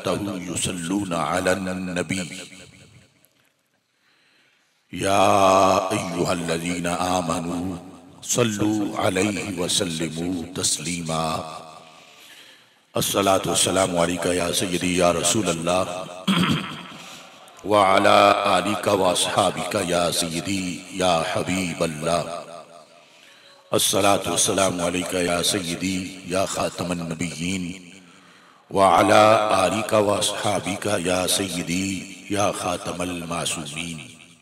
मलाइकतहु युसल्लूना Alan नबी या अय्युहल्लज़ीना आमनू सल्लू अलैहि वसल्लिमू तस्लीमा। अस्सलातु वस्सलामु अलैका या सय्यदी या रसूल अल्लाह व अला आलिका व अस्हाबिका या सय्यदी या हबीब अल्लाह। अस्सलातु वस्सलामु अलैका या सय्यदी या खातमन नबिय्यीन व अला आलिका व अस्हाबिका या सय्यदी या खातमल मासूमीन।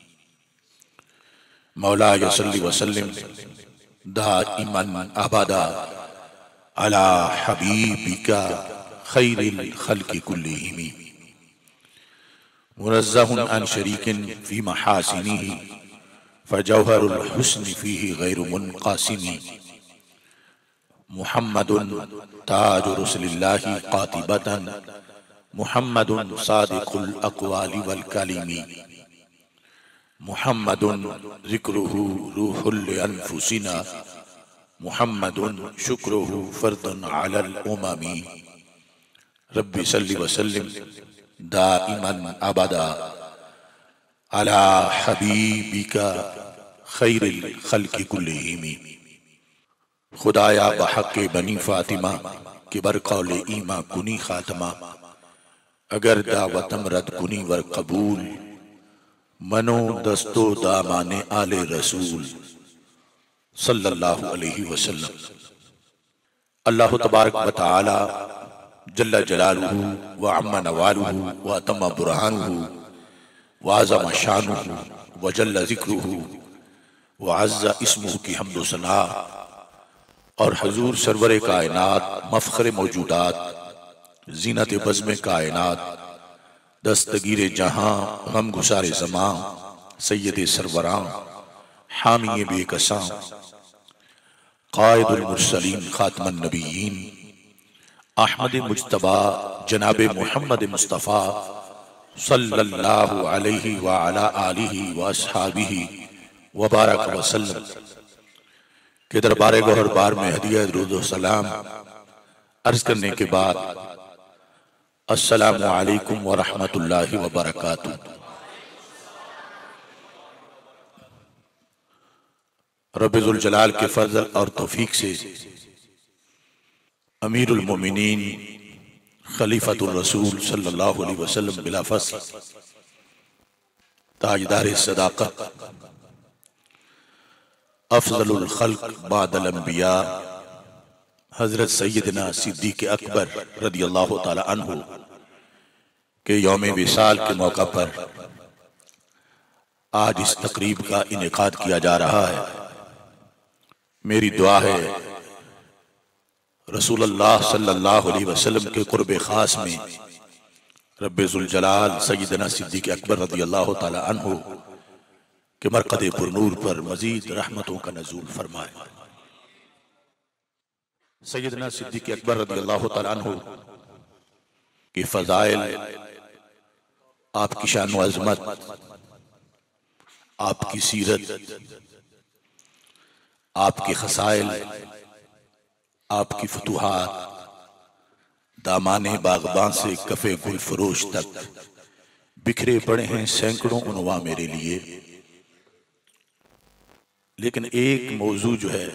मौला सल्लि व सल्लिम दाइमन अबदा अला हबीबिका खैरिल खल्क़ि कुल्लिहिम मुनज़्ज़हुन अन शरीकिन फी महासिनिही फजौहरुल हुस्नि फीही गैरु मुनक़ासिमी। मुहम्मदुन ताजु रसूलिल्लाहि क़ातिबतन मुहम्मदुन सादिक़ुल अक़वालि वल कलिमी। मुहम्मदुन ज़िक्रुहु रूहुल अनफुसिना मुहम्मदुन शुक्रुहु फ़र्दुन अलल उममी। रब्बि सल्लि व सल्लिम दाइमन अबदा अला हबीबिका खैरिल खल्क़ि कुल्लिहिम। खुदाया बहक़ बनी फ़ातिमा के बर कौले ईमा कुनी खातमा। अगर दावतम रद कुनी वर कबूल मनो दस्तो दामाने आले रसूल सल्लल्लाहु अलैहि वसल्लम। अल्लाह तबारक व तआला जल्ल जलालुहु व अम्मा नवालुहु व अतम्मा बुरहानुहु व अज़्ज़म शानुहु व जल्ल ज़िक्रुहु व अज़्ज़ा इस्मुहु की हम्द व सना और हजूर सरवर कायनात मफ़ख़र मौजूदात ज़ीनत बज़्म कायनात दस्तगीर जहां गम गुसारे ज़मां सैयद सरवरां हामी बेकसां क़ाइदुल मुरसलीन ख़ातमुन नबिय्यीन अहमद मुज्तबा जनाब मुहम्मद मुस्तफ़ा सल्लल्लाहु अलैहि व अला आलिहि व अस्हाबिहि व बारक वसल्लम के दरबार गौहर बार में हदिया दुरूद व सलाम अर्ज करने के बाद अस्सलामु अलैकुम व रहमतुल्लाहि व बरकातुहू। रब्बे ज़ुल जलाल के फज़ल और तौफीक से अमीरुल मोमिनीन खलीफतुर रसूल सल्लल्लाहु अलैहि वसल्लम बिला फ़स्ल ताजदार सदाक़त अफ़ज़लुल ख़ल्क़ बादल अंबिया हज़रत सैयदना सिद्दीक़ अकबर रदियल्लाहु ताला अन्हु के यौम विसाल के मौका पर आज इस तक़रीब का इनेकाद किया जा रहा है। मेरी दुआ है रसूलुल्लाह सल्लल्लाहु अलैहि वसल्लम के क़ुर्ब ख़ास में रब्बे ज़ुल जलाल सैयदना सिद्दीक़ अकबर रदियल्लाहु ताला अन्हु के मरक़द पुरनूर पर मज़ीद रहमतों का नज़ूल फरमाए। सैयदना सिद्दीक़ अकबर रदियल्लाहु ताला अन्हु की फ़ज़ाइल, आपकी शान व अज़मत, आपकी सीरत, आपके खसाइल, आपकी फतूहात दामाने बाग़बान से कफ़े गुल फरोश तक बिखरे पड़े हैं सैकड़ों उन्वा मेरे लिए। लेकिन एक मौजू जो है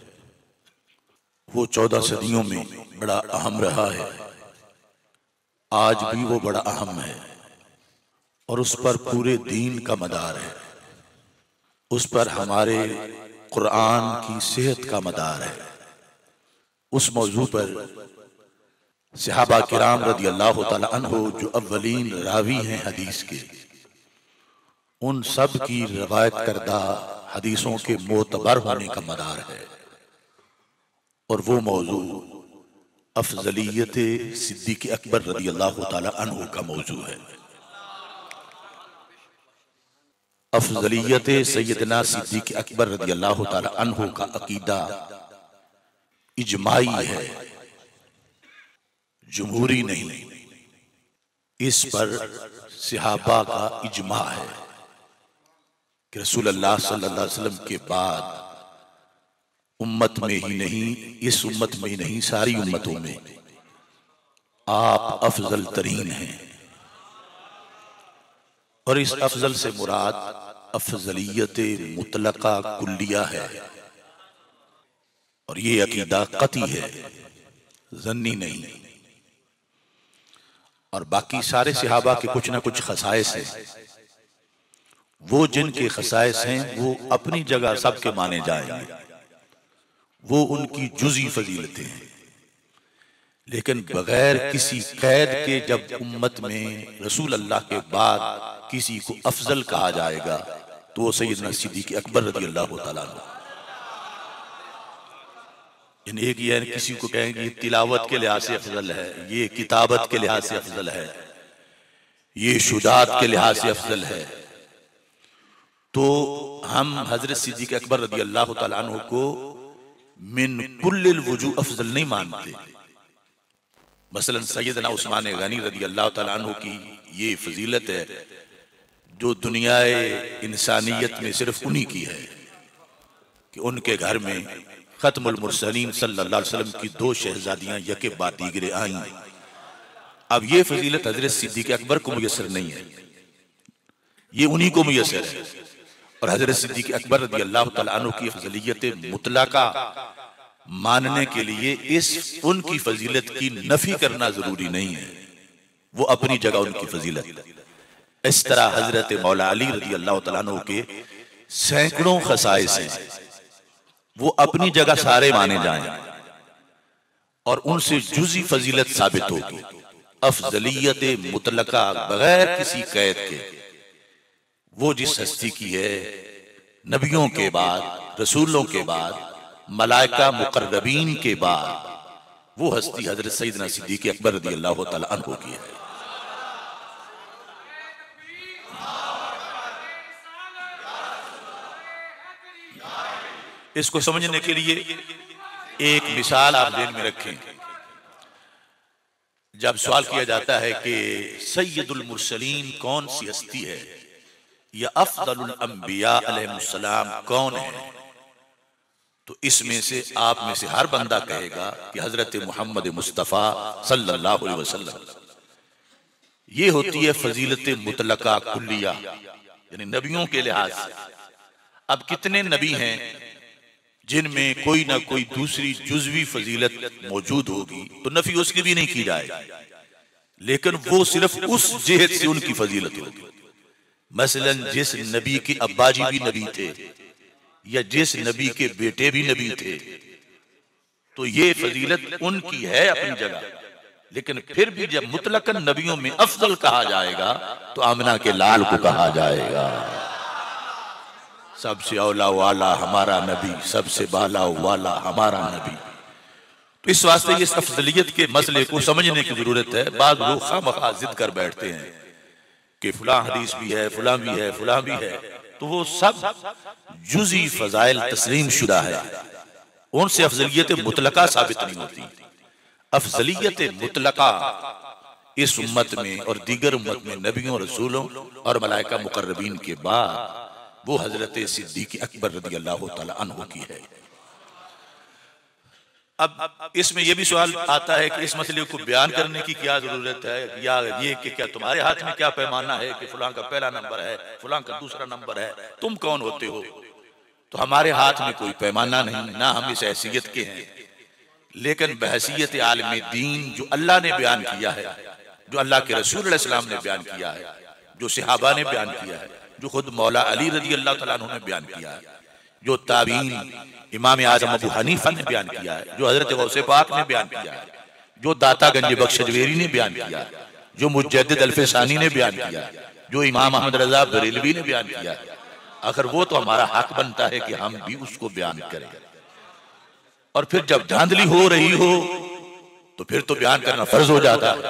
वो 14 सदियों में बड़ा अहम रहा है, आज भी वो बड़ा अहम है और उस पर पूरे दीन का मदार है, उस पर हमारे कुरान की सेहत का मदार है। उस मौजू पर सहाबा किराम रदियल्लाहु ताला अन्हु जो अव्वलीन रावी हैं हदीस के, उन सब की रवायत करदा हदीसों के मोतबर होने का मदार है और वो मौजू अफजलियत सिद्दीक़ अकबर रदियल्लाहु ताला अन्हु का मौजू है। अफजलियत सैयदना सिद्दीक़ अकबर रदियल्लाहु ताला अन्हु का अकीदा इजमाई है, जमहूरी नहीं। इस पर सहाबा का इजमा है कि रसूलुल्लाह सल्लल्लाहु अलैहि वसल्लम के बाद उम्मत में ही नहीं, इस उम्मत में ही नहीं, सारी उम्मतों में आप अफजल तरीन हैं। और इस अफजल से मुराद अफजलियत मुतलका कुल्लिया है। और ये अकीदा कती है, जन्नी नहीं। और बाकी सारे सहाबा के कुछ ना कुछ खसाइस हैं। वो जिनके खसाइस हैं वो अपनी जगह सबके माने जाएंगे, वो उनकी जुज़ी फजीलतें हैं। लेकिन बगैर किसी कैद के जब उम्मत में रसूल अल्लाह के बाद किसी को अफजल कहा जाएगा तो वो सैयदना सिद्दीक़ अकबर रज़ी अल्लाह तआला अन्हु। एक ये किसी को कहेंगे ये तिलावत के लिहाज से अफजल है, ये किताबत के लिहाज से अफजल है, ये शुजाअत के लिहाज से अफजल है, तो हम हजरत सिद्दीक़ अकबर रज़ी अल्लाह तआला अन्हु को मिन कुल्लिल वजू अफजल नहीं मानते। मसलन सैयदना उस्मान गनी रज़ी अल्लाह तआला अन्हु की ये फजीलत है जो दुनियाए इंसानियत में सिर्फ उन्हीं की है कि उनके घर में खत्मुल मुरसलीन सल्लल्लाहु अलैहि वसल्लम की 2 शहजादियां यके बाद दीगरे आई। अब ये फजीलत हजरत सिद्दीक़ अकबर को मुयस्सर नहीं है, ये उन्हीं को मुयस्सर है। और हजरत सिद्दीक़ अकबर रज़ी अल्लाह तआला अन्हु की फजीलियत मुतलका मानने के लिए इस उनकी फजीलत की नफी करना जरूरी नहीं है, वो अपनी जगह उनकी फजीलत। इस तरह हजरत मौला अली रज़ी अल्लाह तआला अन्हु के सैकड़ों खसाइस हैं, वो अपनी जगह सारे माने जाएं और उनसे जुज़ी फजीलत साबित होगी। अफजलियत मुतलका बगैर किसी कैद के वो जिस हस्ती की है नबियों के बाद, रसूलों के बाद, मलाइका मुकर्रबीन के बाद, वो हस्ती हजरत सैयदना सिद्दीक़ अकबर रज़ी अल्लाह तआला अन्हु की है। इसको समझने के लिए एक मिसाल आप ध्यान में रखें। जब सवाल किया जाता है कि सैयदुल मुरसलीन कौन सी हस्ती है या अफदलुल अंबिया अलैहिस्सलाम कौन है, तो इसमें से आप में से हर बंदा कहेगा कि हजरत मोहम्मद मुस्तफ़ा सल्लल्लाहु अलैहि वसल्लम। ये होती है फजीलत मुतलका कुल्लिया, यानी नबियों के लिहाज से। अब कितने नबी हैं जिनमें कोई ना कोई दूसरी जुज़वी फजीलत मौजूद होगी तो नफी उसकी भी नहीं की जाए, लेकिन वो सिर्फ उस जेहत से उनकी फजीलत होगी। मसलन जिस नबी के अब्बाजी भी नबी थे या जिस नबी के बेटे भी नबी थे, तो ये फजीलत उनकी है अपनी जगह। लेकिन फिर भी जब मुतलकन नबियों में अफजल कहा जाएगा तो आमिना के लाल को कहा जाएगा। सबसे औला वाला हमारा नबी, सबसे बाला वाला हमारा नबी। तो इस वास्ते इस अफजलियत के मसले को समझने की जरूरत है। बाद लोग खामखा जिद कर बैठते हैं कि फलां हदीस भी है, फलां भी है, फलां भी है, तो वो सब जुज़ी फजाइल तस्लीम शुदा है, उनसे अफजलियत मुतलका साबित नहीं होती। अफजलियत मुतलका इस उम्मत में और दीगर उम्मत में नबियों, रसूलों और मलाइका मुकर्रबीन के बाद वो हजरत सिद्दीक़ अकबर रज़ी अल्लाह तआला अन्हु की है। अब इसमें यह भी सवाल आता है कि इस मसले को बयान करने की क्या जरूरत है, या ये कि क्या तुम्हारे हाथ में क्या पैमाना है कि फलां का पहला नंबर है, फलां का दूसरा नंबर है, तुम कौन होते हो? तो हमारे हाथ में कोई पैमाना नहीं, ना हम इस हैसियत के हैं। लेकिन बहसियत आलिम दीन जो अल्लाह ने बयान किया है, जो अल्लाह के रसूल अलैहि सलाम ने बयान किया है, जो सहाबा ने बयान किया है, जो खुद मौला अली रज़ी अल्लाह तआला अन्हु ने बयान किया है, जो ताबीन इमाम आज़म अबू हनीफा ने बयान किया है, जो हजरत गौसे पाक ने बयान किया है, जो दाता गंज बख्श जवेरी ने बयान किया है, जो मुजद्दिद अल्फसानी ने बयान किया है, जो इमाम अहमद रजा बरेलवी ने बयान किया है। अगर वो तो हमारा हक बनता है कि हम भी उसको बयान करें। और फिर जब धांधली हो रही हो तो फिर तो बयान करना फर्ज हो जाता है।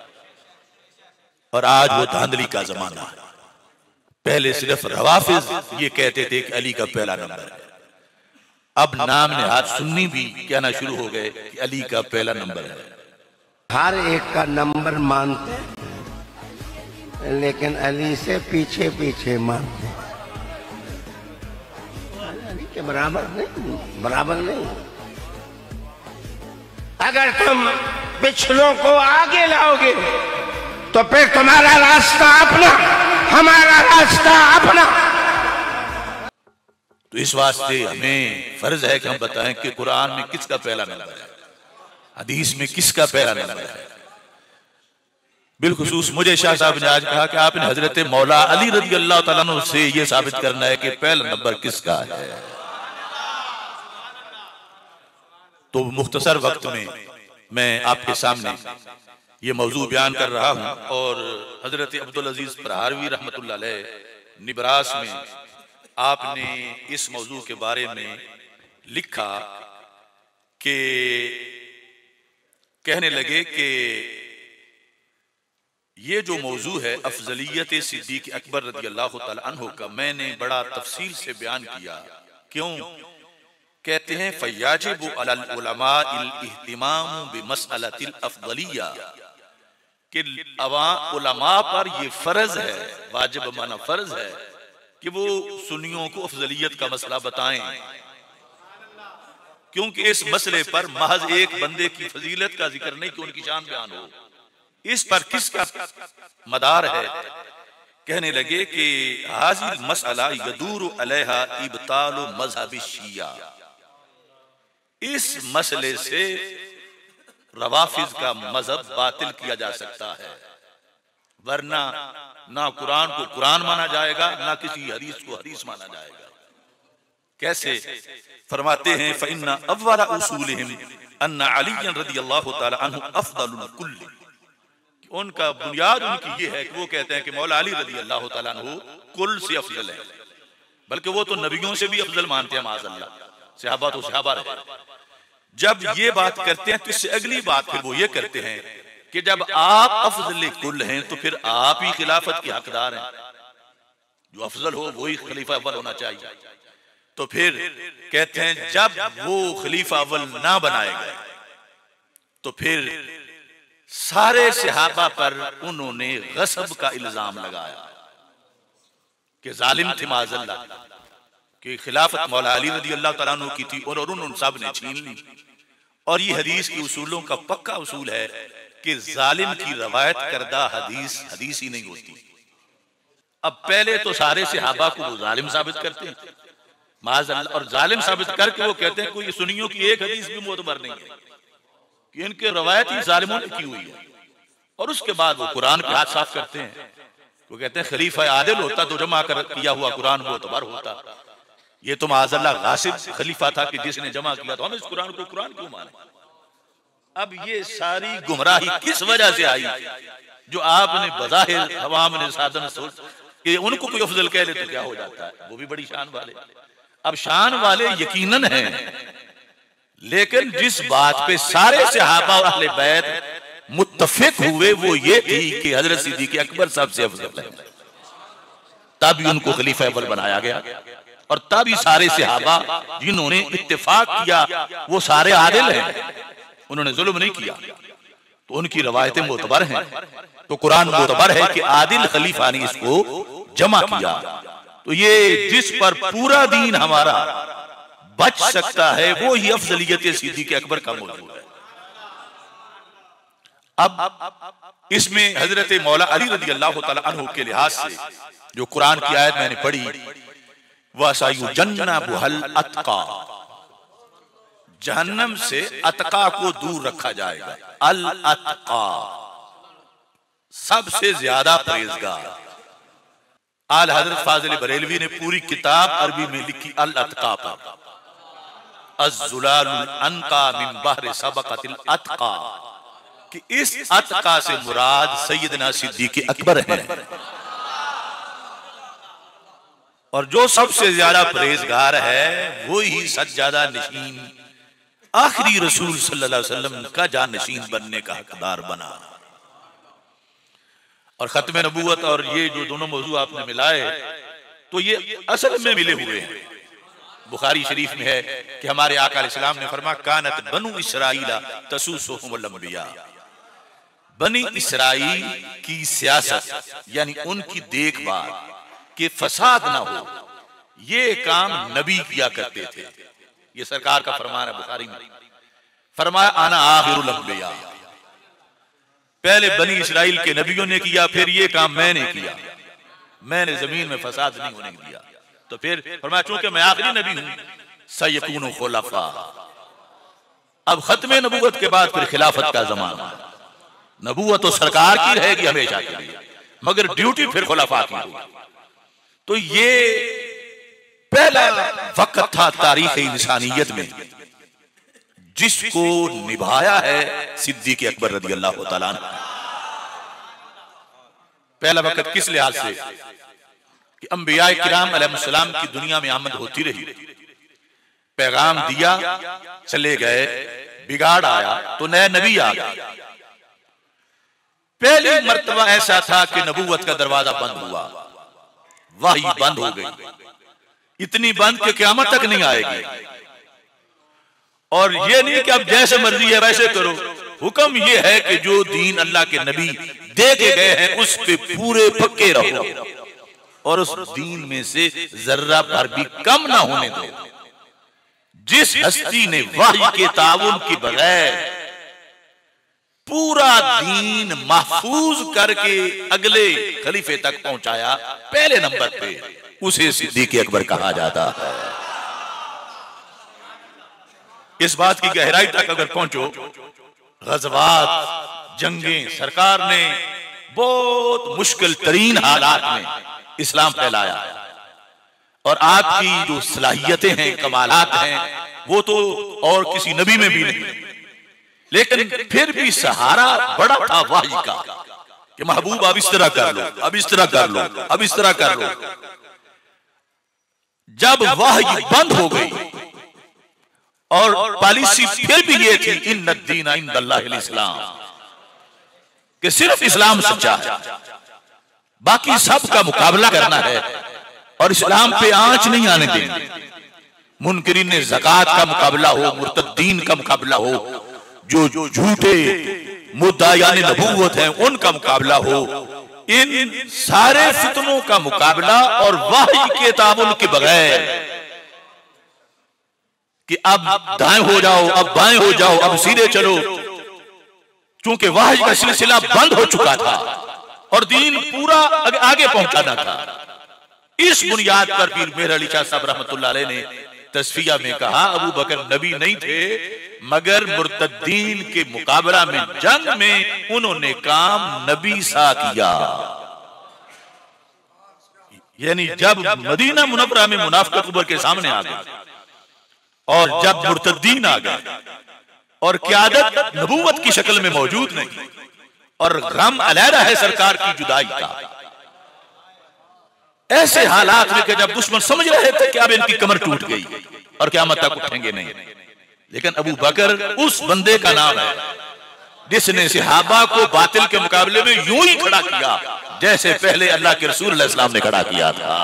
और आज वो धांधली का जमाना है। पहले सिर्फ रवाफिज ये कहते थे कि अली का पहला नंबर है, अब नाम ने हाथ सुन्नी भी कहना शुरू हो गए कि अली का पहला नंबर है। हर एक का नंबर मानते लेकिन अली से पीछे पीछे मानते, अली के बराबर नहीं, बराबर नहीं। अगर तुम पिछलों को आगे लाओगे तो फिर तुम्हारा रास्ता अपना, हमारा रास्ता अपना। तो इस वास्ते हमें फर्ज है कि हम बताएं कि कुरान में किसका पहला नंबर है, हदीस में किसका पहला नंबर है। बिलखुसूस मुझे शाह साहब ने आज कहा कि आपने हजरत मौला अली रज़ी अल्लाह तआला अन्हु से यह साबित करना है कि पहला नंबर किसका है। तो मुख्तसर वक्त में मैं आपके सामने ये मौजू बयान कर रहा हूं और हजरत अब्दुल अजीज प्रहारवी रहमतुल्लाह अलैह निबरास में आपने इस मौजू के बारे में लिखा कि कहने लगे कि ये जो मौजू है अफजलियत सिद्दीक अकबर रज़ी अल्लाह तआला अन्हु का, मैंने बड़ा तफसील से बयान किया। क्यों? कहते हैं फयाजिबु अलल उलमाइल इह्तिमाम बिमसअलतिल अफजलिया, कि उलमा पर ये फर्ज है, वाजिब माना फर्ज है कि वो सुन्नियों को अफजलियत का मसला बताएं, क्योंकि इस मसले पर महज एक बंदे की फजीलत का जिक्र नहीं कि उनकी शान बयान हो, इस पर किसका मदार है। कहने लगे कि हाजिल मसला यदूर अलैहा इब्तालु मज़हबी शिया, इस मसले से रवाफिज का मजहब बातिल किया जा सकता है, वरना ना कुरान को कुरान माना जाएगा ना किसी हदीस को हदीस माना जाएगा। कैसे? फरमाते हैं फ़इन्ना अव्वला उसूलिहिम अन्ना अली रज़ियल्लाहु तआला अन्हु अफ़दलुल कुल्ल, उनका बुनियाद उनकी ये है कि वो कहते हैं कि मौला अली रज़ियल्लाहु तआला अन्हु कुल से अफजल है, बल्कि वो तो नबियों से भी अफजल मानते हैं माज़अल्लाह, सहाबा तो सहाबा रहे। जब ये बात करते हैं तो इससे अगली बात फिर वो ये करते हैं कि जब आप अफजल कुल हैं तो फिर आप ही खिलाफत के हकदार हैं, जो अफजल हो वही खलीफा अव्वल होना चाहिए। तो फिर कहते हैं जब वो खलीफा अव्वल ना बनाए गए तो फिर सारे सहाबा पर उन्होंने गस्ब का इल्जाम लगाया कि जालिम थे माज़अल्लाह, कि खिलाफत मौला अली रज़ियल्लाहु तआला अन्हु की थी और उन सब ने छीन ली। और ये हदीस के उसूलों का पक्का उसूल है कि जालिम की रवायत करदा हदीस हदीस ही नहीं होती। अब पहले तो सारे सहाबा को वो जालिम साबित करते हैं माज़अल्लाह, और जालिम साबित करके वो कहते हैं कोई सुन्नियों की एक हदीस भी मोतबर नहीं है कि इनके रवायत ही जालिमों ने की हुई है। और उसके बाद वो कुरान पे हाथ साफ करते हैं, वो कहते हैं खलीफा आदिल होता तो जमा कर किया हुआ कुरान मोतबर होता, ये तो माज़अल्लाह गासिब खलीफा था कि जिसने जमा किया, तो हम इस कुरान को कुरान क्यों माने। अब ये सारी गुमराही किस वजह से आई जो आपने बज़ाहिर अवाम ने साधन सोच कि उनको कोई अफजल कह ले तो क्या हो जाता है, वो भी बड़ी शान वाले। अब शान वाले यकीनन हैं, लेकिन जिस बात पे सारे सहाबा और अहले बैत मुत्तफिक हुए वो ये थी कि हजरत सिद्दीक अकबर साहब से अफजल है, तभी उनको खलीफा अव्वल बनाया गया। और तभी सारे सहाबा जिन्होंने इत्तेफाक किया वो सारे आदिल हैं, उन्होंने जुल्म नहीं किया, तो उनकी रवायतें मोतबर हैं। तो कुरान मोतबर है कि आदिल खलीफा ने इसको जमा किया। तो ये जिस पर पूरा दीन हमारा बच सकता है वो ही अफजलियत सिद्दीक अकबर का मौजूद है। अब इसमें हजरत मौला अली रज़ियल्लाहु तआला अन्हु के लिहाज से जो कुरान की आयत मैंने पढ़ी, वसयुजन्नबुहल अत्का, जहन्नम से अतका को दूर रखा जाएगा। अल अतका सबसे ज्यादा परहेजगार। आल हजरत फाजिल बरेलवी ने पूरी किताब अरबी में लिखी अल अतका पर, अज़्ज़ुलालुल अनका मिन बहर सबक़तिल अतका, कि इस अतका से मुराद सैयदना सिद्दीक अकबर है। और जो सबसे ज्यादा परहेजगार है वो ही सज्जादा नशीन आखिरी रसूल सल्लल्लाहु अलैहि वसल्लम का जानशीन बनने का हकदार बना। और खत्म नबूवत और ये जो दोनों मौजू आपने मिलाए तो ये असल में मिले हुए हैं। बुखारी शरीफ में है कि हमारे आका अलैहिस्सलाम ने फरमाया कानत बनु इसराइला तसूसुहुमुल अंबिया, बनी इसराइल की सियासत यानी उनकी देखभाल कि फसाद ना हो, ये काम नबी किया करते थे। ये सरकार का फरमान है बुखारी में। फरमाया आना आखिरुल अंबिया, पहले बनी इस्राइल के नबियों ने किया, फिर ये काम मैंने किया, मैंने जमीन में फसाद नहीं होने दिया। तो फिर फरमाया चूंकि मैं आखिरी नबी हूं, सयकूनु खुलफा, अब खत्मे नबूवत के बाद फिर खिलाफत का जमाना, नबूवत तो सरकार की रहेगी हमेशा के लिए, मगर ड्यूटी फिर खुलफा की होगी। तो ये पहला वक्त था तारीख इंसानियत में जिसको निभाया है सिद्दीक अकबर रज़ी अल्लाह तआला अन्हु। पहला वक्त किस लिहाज से कि अंबिया किराम अलैहिस्सलाम की दुनिया में आमद होती रही, पैगाम दिया, चले गए, बिगाड़ आया तो नया नबी आ गया। पहली मर्तबा ऐसा था कि नबूवत का दरवाजा बंद हुआ, वही बंद हो गई, इतनी बंद कि क़यामत तक नहीं आएगी। और ये नहीं कि अब जैसे मर्जी है वैसे करो, हुक्म ये है कि जो दीन अल्लाह के नबी दे के गए हैं उस पे पूरे पक्के रहो और उस दीन में से जर्रा भर भी कम ना होने दो। जिस हस्ती ने वही के ताउन के बगैर पूरा दीन महफूज करके अगले खलीफे तक पहुंचाया, पहले नंबर पे उसे सिद्दीक अकबर कहा जाता है। इस बात की गहराई तक अगर पहुंचो, गज़वात, जंगें, सरकार ने बहुत मुश्किल तरीन हालात में इस्लाम फैलाया और आपकी जो सलाहियतें हैं, कमालात हैं, वो तो और किसी नबी में भी नहीं, लेकिन फिर भी सहारा बड़ा था वही का कि महबूब अब इस तरह कर लो, अब इस तरह कर लो, अब इस तरह कर लो। जब वही बंद हो गई और पॉलिसी फिर भी ये थी इन्न दीन इंदल्लाहिल इस्लाम, कि सिर्फ इस्लाम सच्चा है, बाकी सब का मुकाबला करना है और इस्लाम पे आंच नहीं आने देंगे। मुनकरीन ने ज़कात का मुकाबला हो, मुर्तद्दीन का मुकाबला हो, जो झूठे मुद्दायाने नबूवत हैं उनका मुकाबला हो, इन सारे फितनों का मुकाबला और वही के तामुल के बगैर कि अब दाएं हो जाओ, अब बाएं हो जाओ, अब सीधे चलो, क्योंकि वही का सिलसिला बंद हो चुका था और दीन पूरा आगे पहुंचाना था। इस बुनियाद पर पीर मेहर अली शाह साहब रहमतुल्लाह अलैह ने तस्फिया में कहा, अबू बकर नबी नहीं थे मगर मुर्तद्दीन के मुकाबला में, जंग में उन्होंने काम नबी सा किया। यानी जब मदीना मुनव्वरा में मुनाफिक उभर के सामने आ गए और जब मुर्तद्दीन आ गए और क़यादत नबूवत की शक्ल में मौजूद नहीं और गम अलहदा है सरकार की जुदाई का, ऐसे हालात में कि जब दुश्मन समझ रहे थे कि अब इनकी कमर टूट गई और क़यामत तक उठेंगे नहीं, लेकिन अबू बकर उस बंदे का नाम है जिसने सहाबा को बातिल के मुकाबले में यूं ही खड़ा किया जैसे पहले अल्लाह के रसूल अलैहि सलाम ने खड़ा किया था।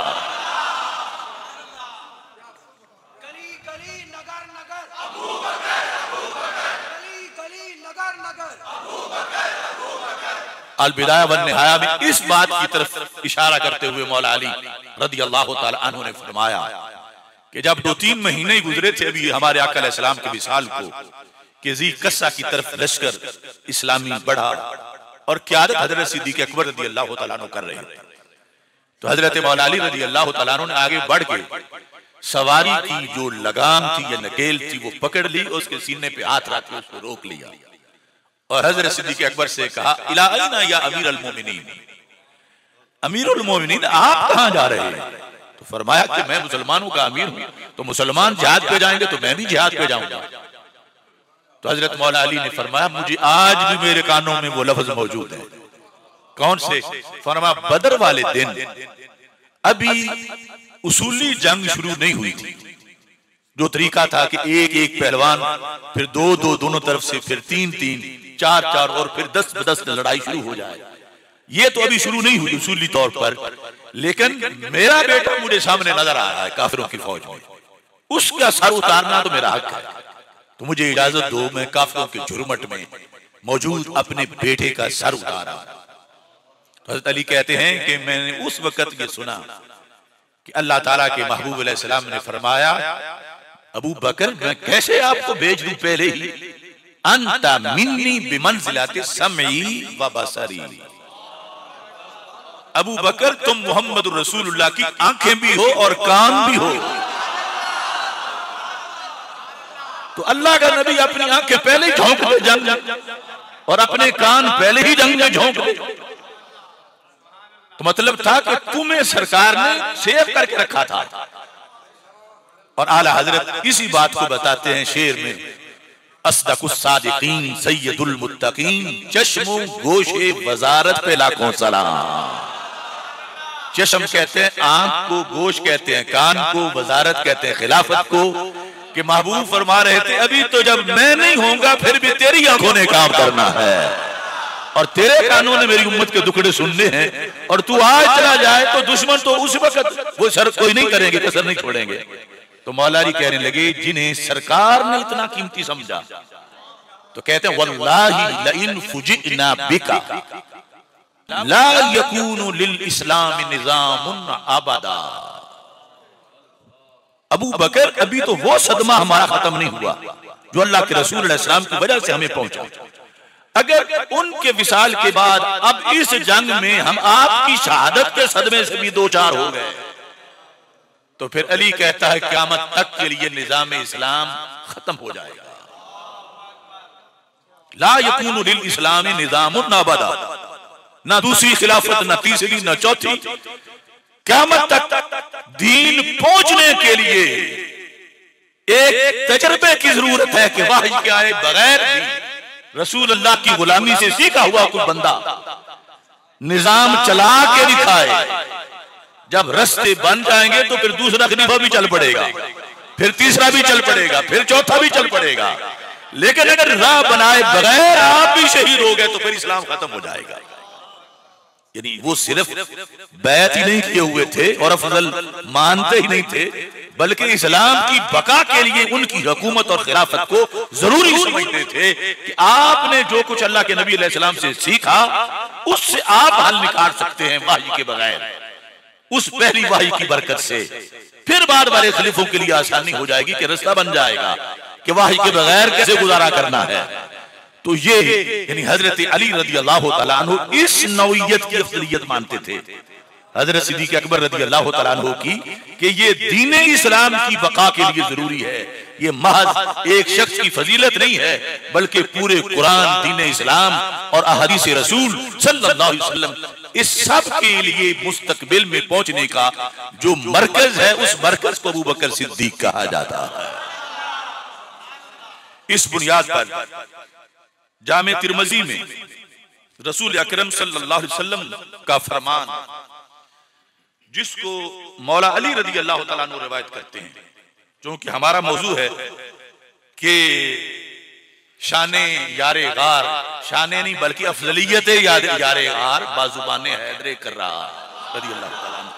अल-बिदाया वन निहाया में इस बात की तरफ इशारा करते हुए मौला अली रज़ी अल्लाह तआला अन्हु ने फरमाया कि जब 2-3 महीने ही गुजरे थे अभी हमारे आका अलैहिस्सलाम के विसाल को, कि ज़ी कस्सा की तरफ लश्कर इस्लामी बढ़ा और क़यादत हज़रत सिद्दीक़ अकबर रज़ी अल्लाह तआला अन्हु कर रहे थे। तो हज़रत मौला अली रज़ी अल्लाह तआला अन्हु ने आगे बढ़ के सवारी की जो लगाम थी या नकेल थी वो पकड़ ली, उसके सीने पे हाथ रख के उसको रोक लिया और हज़रत सिद्दीक़ अकबर से कहा, इला अयना या अमीरुल मोमिनीन, अमीरुल मोमिनीन आप कहां जा रहे हैं? तो फरमाया कि मैं मुसलमानों का अमीर हूं, तो मुसलमान जिहाद पे जाएंगे तो मैं भी जिहाद पे जाऊंगा। तो हजरत मौला अली ने फरमाया, मुझे आज भी मेरे कानों में वो लफ्ज मौजूद है। कौन से? फरमाया बदर वाले दिन अभी उसूली जंग शुरू नहीं हुई थी, जो तरीका था कि एक एक पहलवान, फिर दो दो दोनों तरफ से, फिर 3-3, 4-4 और फिर 10-10 लड़ाई शुरू हो जाए, ये तो अभी शुरू नहीं हुई उसूली तौर पर। लेकिन मेरा बेटा मुझे सामने नजर आ रहा है काफिरों की फौज में, उसका सर उतारना तो मेरा हक है, तो मुझे इजाजत दो मैं काफिरों के झुरमुट में मौजूद अपने बेटे का सर उतारा। तो हज़रत अली कहते हैं कि मैंने उस वक्त ये सुना कि अल्लाह ताला के महबूब अलैहिस्सलाम ने फरमाया, अबू बकर मैं कैसे आपको भेज दूं पहले ही, अंता मिन्नी बिमंज़िलति समई व बसरी। अबू बकर तुम मोहम्मद रसूलुल्लाह की आंखें भी हो और कान भी हो। तो अल्लाह का नबी अपनी आंखें पहले ही झोंक दे जंग और अपने कान पहले ही जंग में झोंक दे। तो मतलब था कि तुम्हें सरकार ने सेव करके रखा था। और आला हजरत इसी बात को बताते हैं शेर में, अस्दकुस सादिकीन सैयदुल मुत्तकीन चश्मो गोशे वजारत पे लाखों सलाम। चश्म कहते हैं आंख को, गोश कहते हैं कान को, वजारत कहते हैं खिलाफत को। कि महबूब फरमा रहे थे अभी तो जब मैं नहीं होऊंगा फिर भी तेरी आंखों ने काम करना है और तेरे कानों ने मेरी उम्मत के दुखड़े सुनने हैं। और तू आज चला जाए तो दुश्मन तो उस वक्त वो सर कोई नहीं करेंगे, कसर नहीं छोड़ेंगे। तो मौलारी कहने लगे जिन्हें सरकार ने इतना कीमती समझा तो कहते हैं वल्लाही लइन फुजिना बिका ला यकूनु लिल इस्लाम निज़ामुन अबदा। अबू बकर अभी तो वो सदमा हमारा खत्म नहीं हुआ जो अल्लाह के रसूल अलैहि सलाम की वजह से हमें पहुंचा। अगर उनके विसाल के बाद अब इस जंग में हम आपकी शहादत के सदमे से भी दो चार हो गए तो फिर अली कहता है क़यामत तक के लिए निजाम इस्लाम खत्म हो जाएगा। ला यकूनु लिल इस्लामी निज़ामुन अबदा। ना दूसरी खिलाफत, ना तीसरी, ना चौथी। क़यामत तक दीन पहुंचने के लिए एक तजर्बे की जरूरत है कि वाही के आए बगैर भी रसूल अल्लाह की गुलामी से सीखा हुआ कोई बंदा निजाम चला के दिखाए। जब रास्ते बन जाएंगे तो फिर दूसरा खलीफा भी चल पड़ेगा, फिर तीसरा भी चल पड़ेगा, फिर चौथा भी चल पड़ेगा। लेकिन अगर राह बनाए बगैर आप भी शहीद हो गए तो फिर इस्लाम खत्म हो जाएगा। यानी वो सिर्फ बैत ही नहीं किए हुए थे और अफजल मानते ही नहीं थे, बल्कि इस्लाम की बका के लिए उनकी हुकूमत और खिलाफत को जरूरी समझते थे कि आपने जो कुछ अल्लाह के नबी अलैहि सलाम से सीखा उससे आप हल निकाल सकते हैं वाही के बगैर, उस पहली वाही की बरकत से। फिर बाद वाले खलीफों के लिए आसानी हो जाएगी कि रास्ता बन जाएगा कि वाही के बगैर कैसे गुजारा करना है। तो ये यानी हजरत अली रदी अल्लाह तआला अन्हु इस नौइयत की अफजलियत मानते थे हजरत सिद्दीक़ अकबर रदी अल्लाह तआला अन्हु की कि ये दीन इस्लाम की बका के लिए जरूरी है। ये महज एक शख्स की फजीलत नहीं है बल्कि पूरे कुरान, दीन इस्लाम और अहादीस रसूल सल्लल्लाहु अलैहि वसल्लम इस सब के लिए मुस्तकबिल में पहुंचने का जो मरकज है उस मरकज को अबू बकर सिद्दीक कहा जाता है। इस बुनियाद पर जामे तिरमिज़ी में रसूल अकरम सल्लल्लाहु अलैहि वसल्लम का फरमान जिसको मौला अली रज़ी अल्लाह तआला अन्हु रिवायत करते हैं, क्योंकि हमारा मौजू है कि शाने यारे गार, शाने नहीं बल्कि अफजलियत यारे गार बाजुबाने हैदरे कर रहा रज़ी अल्लाह तआला अन्हु।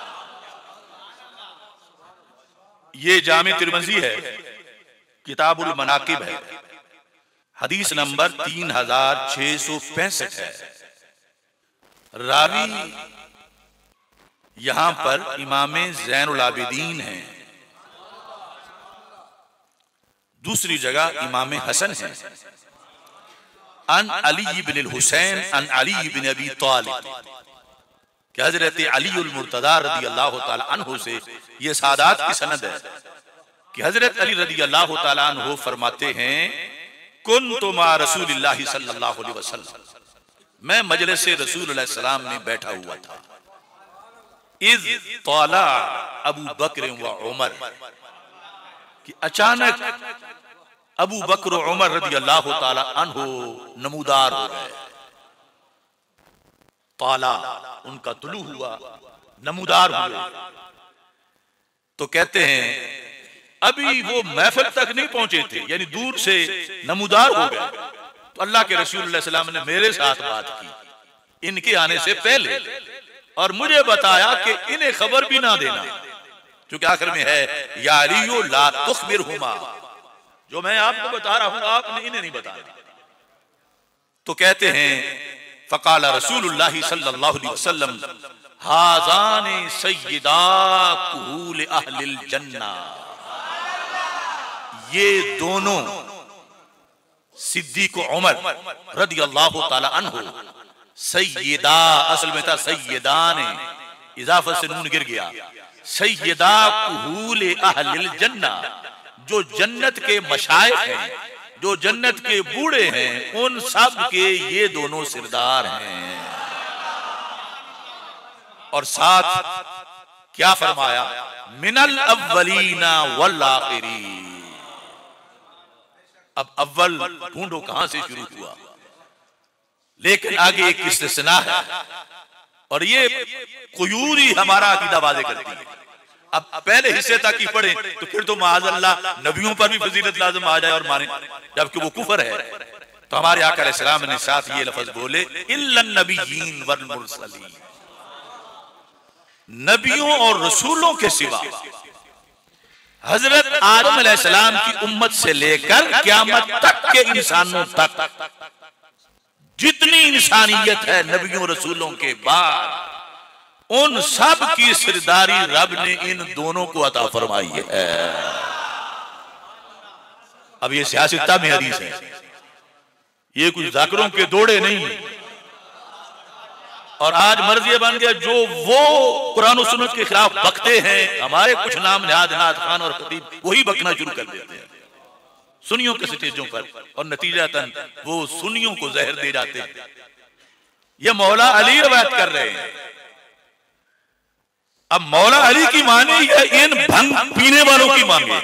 ये जामे तिरमिज़ी है, किताबुल मनाकिब है, हदीस नंबर 3665 है। रावी यहां पर इमाम ज़ैनुल आबिदीन है, दूसरी जगह इमाम हसन है। अन अली इब्न हुसैन अन अली इब्न अबी तालिब कि हजरत अली उल मुर्तदा रज़ी अल्लाह तआला अन्हु से ये सादात की सनद है कि हजरत अली रज़ी अल्लाह तआला अन्हु फरमाते हैं कुन्तु मा रसूलिल्लाहि सल्लल्लाहु अलैहि वसल्लम, मैं मजलिस रसूल अलैहि सलाम में बैठा हुआ था। इज़ तौला अबू बकर व उमर, कि अचानक अबू बकर व उमर रज़ी अल्लाह तआला अन्हु नमूदार हो गए। तौला उनका तुलू हुआ, नमूदार हुए। तो कहते हैं अभी वो महफिल तक नहीं पहुंचे थे, यानी दूर से नमूदार हो गए। तो अल्लाह के रसूल अलैहि सलाम ने मेरे साथ बात की इनके आने से पहले और मुझे बताया कि इन्हें खबर भी ना देना, क्योंकि आखिर में है या अलियो ला तुखबिरहुमा, जो मैं आपको बता रहा हूं आपने इन्हें नहीं बताना। तो कहते हैं फकाला रसूलुल्लाह सल्लल्लाहु अलैहि वसल्लम हाज़ाने सय्यदा कुहूल अहलिल जन्नह, ये दोनों सिद्दीक उमर रदियल्लाहु ताला अन्हु, सैयदा असल में था सैयदा ने इजाफत से नून गिर गया, सैयदा कुहूल अहलिल जन्ना, जो जन्नत के मशाइख हैं, जो जन्नत के बूढ़े हैं, उन सब के ये दोनों सिरदार हैं। और साथ क्या फरमाया, मिनल अव्वलीना वल आखिरीन। अब अव्वल ढूंढो कहां से शुरू हुआ, लेकिन आगे एक इस्तिस्ना है और ये कुयूरी हमारा अकीदा वाज़ेह करती है। अब पहले हिस्से तक ही पढ़े तो फिर तो माअज़ल्लाह नबियों पर भी फजीलत लाज़िम आ जाए और माने, जबकि वो कुफर है। तो हमारे आका अलैहिस्सलाम ने साथ ये लफ्ज बोले, इल्लन नबिय्यीन वल मुरसलीन, नबियों और रसूलों के सिवा हजरत आदम अलैहिस्सलाम की उम्मत से लेकर क़यामत तक के इंसानों तक जितनी इंसानियत है नबियों रसूलों के बाद, उन सब की सिरदारी रब ने इन दोनों को अता फरमाई है। अब ये सियासत में हदीस है, ये कुछ जाकिरों के दौड़े नहीं। और आज मर्जी बन गया, जो वो कुरान और सुन्नत के खिलाफ बकते हैं, हमारे कुछ नाम निहाद खान और खतीब वही बकना शुरू कर देते हैं सुन्नियों के स्टेजों पर, और नतीजतन वो सुन्नियों को जहर दे जाते हैं। ये मौला अली रवायत कर रहे हैं। अब मौला अली की माने या इन भंग पीने वालों की माने?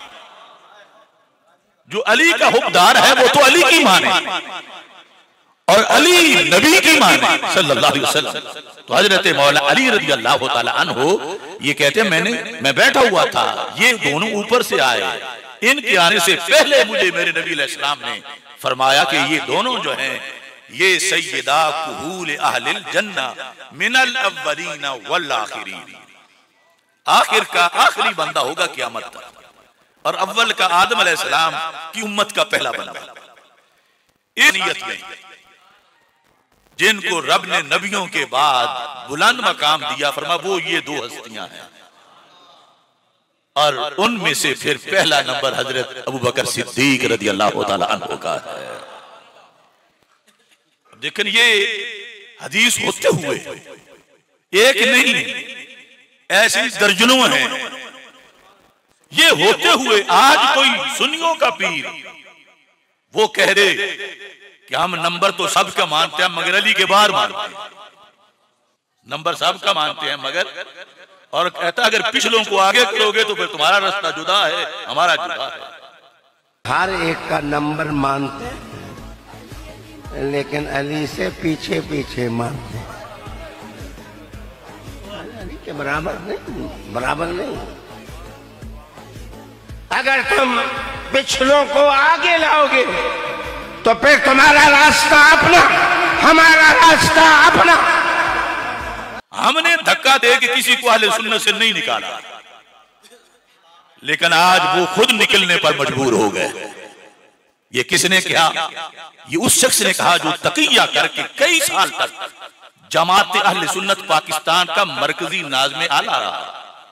जो अली का हुक्मदार है वो तो अली की माने, और अली नबी की माने सल्लल्लाहु अलैहि वसल्लम। तो हजरत मौला अली रज़ियल्लाहु ताला अन्हु ये कहते हैं, मैं बैठा हुआ था, ये दोनों ऊपर से आए, इनके आने से पहले मुझे मेरे नबी अलैहिस्सलाम ने फरमाया कि ये दोनों जो हैं, ये सैयदा कुहूल अहलिल जन्ना मिनल अव्वलीना वल आखिरीन, आखिर का आखिरी बंदा होगा क़यामत तक, और अव्वल का आदम अलैहिस्सलाम की उम्मत का पहला बंदा। इस नियत में जिनको रब ने नबियों के बाद बुलंद मकाम दिया, फरमा वो ये दो हस्तियां हैं, और उनमें से फिर पहला नंबर हजरत अबू बकर सिद्दीक रज़ियल्लाहु ताला अन्हु का है। लेकिन ये हदीस होते हुए एक नहीं, ऐसी दर्जनों हैं। ये होते हुए आज कोई सुन्नियों का पीर वो कह दे कि हम नंबर तो सबका मानते हैं मगर अली के बाद मानते हैं, नंबर सबका मानते हैं मगर, और कहता अगर पिछलों को आगे करोगे तो फिर तुम्हारा रास्ता जुदा है, हमारा जुदा है। हर एक का नंबर मानते लेकिन अली से पीछे पीछे मानते, अली के बराबर नहीं, बराबर नहीं। अगर तुम पिछलों को आगे लाओगे तो फिर तुम्हारा रास्ता अपना, हमारा रास्ता अपना। हमने धक्का दे के किसी को अहले सुन्नत से नहीं निकाला, लेकिन आज वो खुद निकलने पर मजबूर हो गए। ये किसने कहा? ये उस शख्स ने कहा जो तकिया करके कई साल तक जमात अहले सुन्नत पाकिस्तान का मरकजी नाज़िम आला रहा,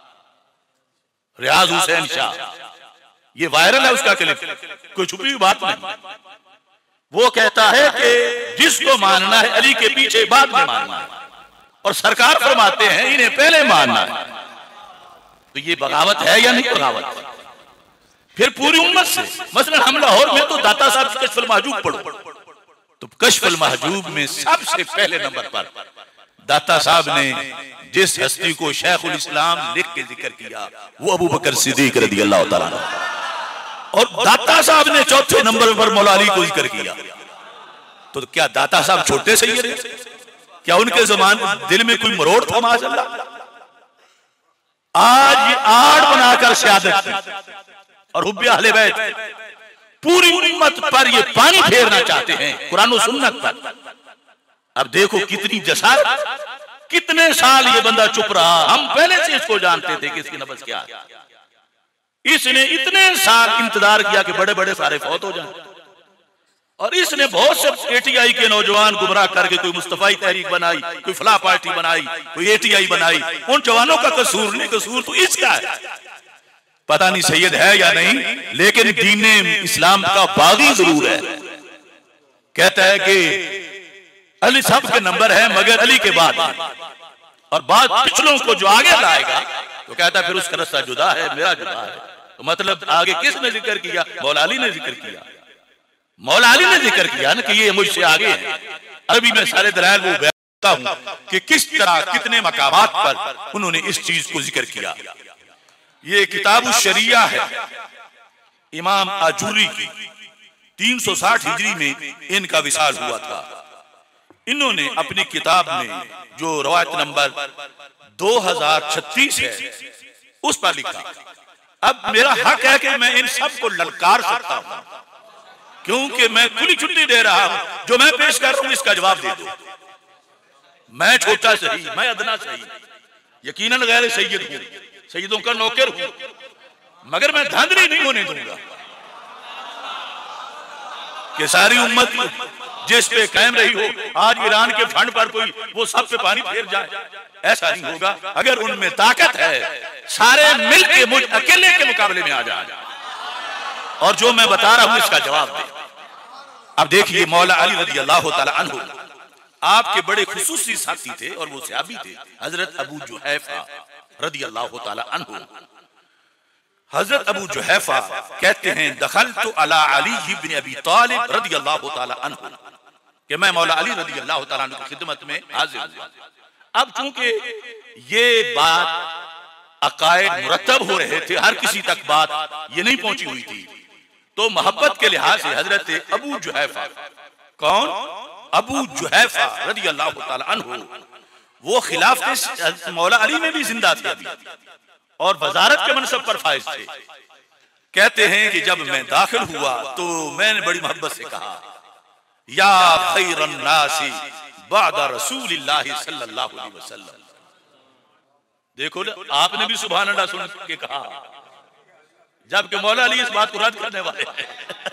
रियाज हुसैन शाह। ये वायरल है उसका क्लिप, कोई छुपी हुई बात नहीं। वो कहता है कि जिसको मानना है अली के पीछे बाद में मानना है, और सरकार फरमाते हैं इन्हें पहले मानना है। तो ये बगावत है या नहीं बगावत? फिर पूरी उम्मत से, मसलन हम लाहौर में तो दाता साहब कश्फुल महजूब पढ़ो, तो कश्फुल महजूब में सबसे पहले नंबर पर दाता साहब ने जिस हस्ती को शेखुल इस्लाम लिख के जिक्र किया वो अबू बकर सिद्दीक रज़ियल्लाहु ताला अन्हु, और दाता साहब ने चौथे नंबर पर मौला अली को जिक्र किया। तो क्या दाता साहब छोटे सैयद हैं? क्या उनके ज़मान दिल में कोई मरोड़ था? माशाअल्लाह आज ये आड़ बनाकर शहादत की और हुब्बे अहले बैत पूरी उम्मत पर ये पानी फेरना चाहते हैं, कुरान और सुन्नत पर। अब देखो कितनी जसारत, कितने साल ये बंदा चुप रहा। हम पहले से इसको जानते थे कि इसकी नब्ज क्या है। इसने इतने साल इंतजार किया कि बड़े बड़े सारे फौत हो जाएं, और इसने बहुत से एटीआई के नौजवान गुमराह करके कोई मुस्तफाई तहरीक बनाई, कोई फलाह पार्टी बनाई, कोई एटीआई बनाई। उन जवानों का कसूर नहीं, कसूर तो इसका है। पता नहीं सैयद है या नहीं, लेकिन दीन इस्लाम का बागी जरूर है। कहता है कि अली साहब के नंबर है मगर अली के बाद और बाद पिछलों को जो आगे लाएगा तो कहता है फिर उसका रास्ता जुदा है, मेरा जुदा है। तो मतलब आगे किसने जिक्र किया? मौला अली ने जिक्र किया। मौला अली ने जिक्र किया ना कि ये मुझसे आगे है। अभी मैं सारे दलाइल वो बताता हूं कि किस तरह कितने मकामात पर उन्होंने इस चीज को जिक्र किया। ये किताब शरिया है इमाम आजूरी की, 360 हिजरी में इनका विसाल हुआ था। इन्होंने अपनी किताब में जो रवायत नंबर 2036 है उस पर लिखा। अब मेरा हक है कि मैं इन सब को ललकार सकता हूं, क्योंकि मैं खुली छुट्टी दे रहा हूं। जो मैं पेश कर रहा हूं इसका जवाब दे दो। मैं छोटा सही, मैं अदना सही, यकीनन गैर सैयद हूं, सैयदों का नौकर हूं, मगर मैं धांधली नहीं होने दूंगा कि सारी उम्मत जिस पे कायम रही हो आज ईरान के फंड पर कोई वो सब पे पानी फेर जाए। ऐसा नहीं होगा। अगर उनमें ताकत है सारे मिलके मुझ अकेले के मुकाबले में आ जाए और जो मैं बता रहा हूं इसका जवाब दे। अब देखिए मौला अली रज़ी अल्लाह तआला अन्हु आपके बड़े खुसूसी साथी थे और वो सहाबी थे हजरत अबू जुहैफा रज़ी अल्लाह तआला अन्हु। हजरत अबू जुहैफा कहते हैं दखलतु अला अली इब्न अबी तालिब रज़ी अल्लाह तआला अन्हु कि मैं मौला अली रज़ी अल्लाह तआला अन्हु की खिदमत में हाजिर हुआ। अब चूंकि ये बात अकायद मुरतब हो रहे थे, हर किसी तक बात ये नहीं पहुंची हुई थी, तो मोहब्बत के लिहाज से हजरत अबू जुहैफा, कौन? अबू जुहैफा रज़ी अल्लाह तआला अन्हु, वो खिलाफत मौला अली में भी जिंदा थे अभी और वजारत के मनसब पर फाइज थे। कहते हैं कि जब मैं दाखिल हुआ तो मैंने बड़ी मोहब्बत से कहा या खैरन नासी बादा रसूलिल्लाह सल्लल्लाहु अलैहि वसल्लम। देखो ना, आपने भी सुभान अल्लाह सुन के कहा, जबकि मौला अली इस बात को रद्द करने वाले हैं।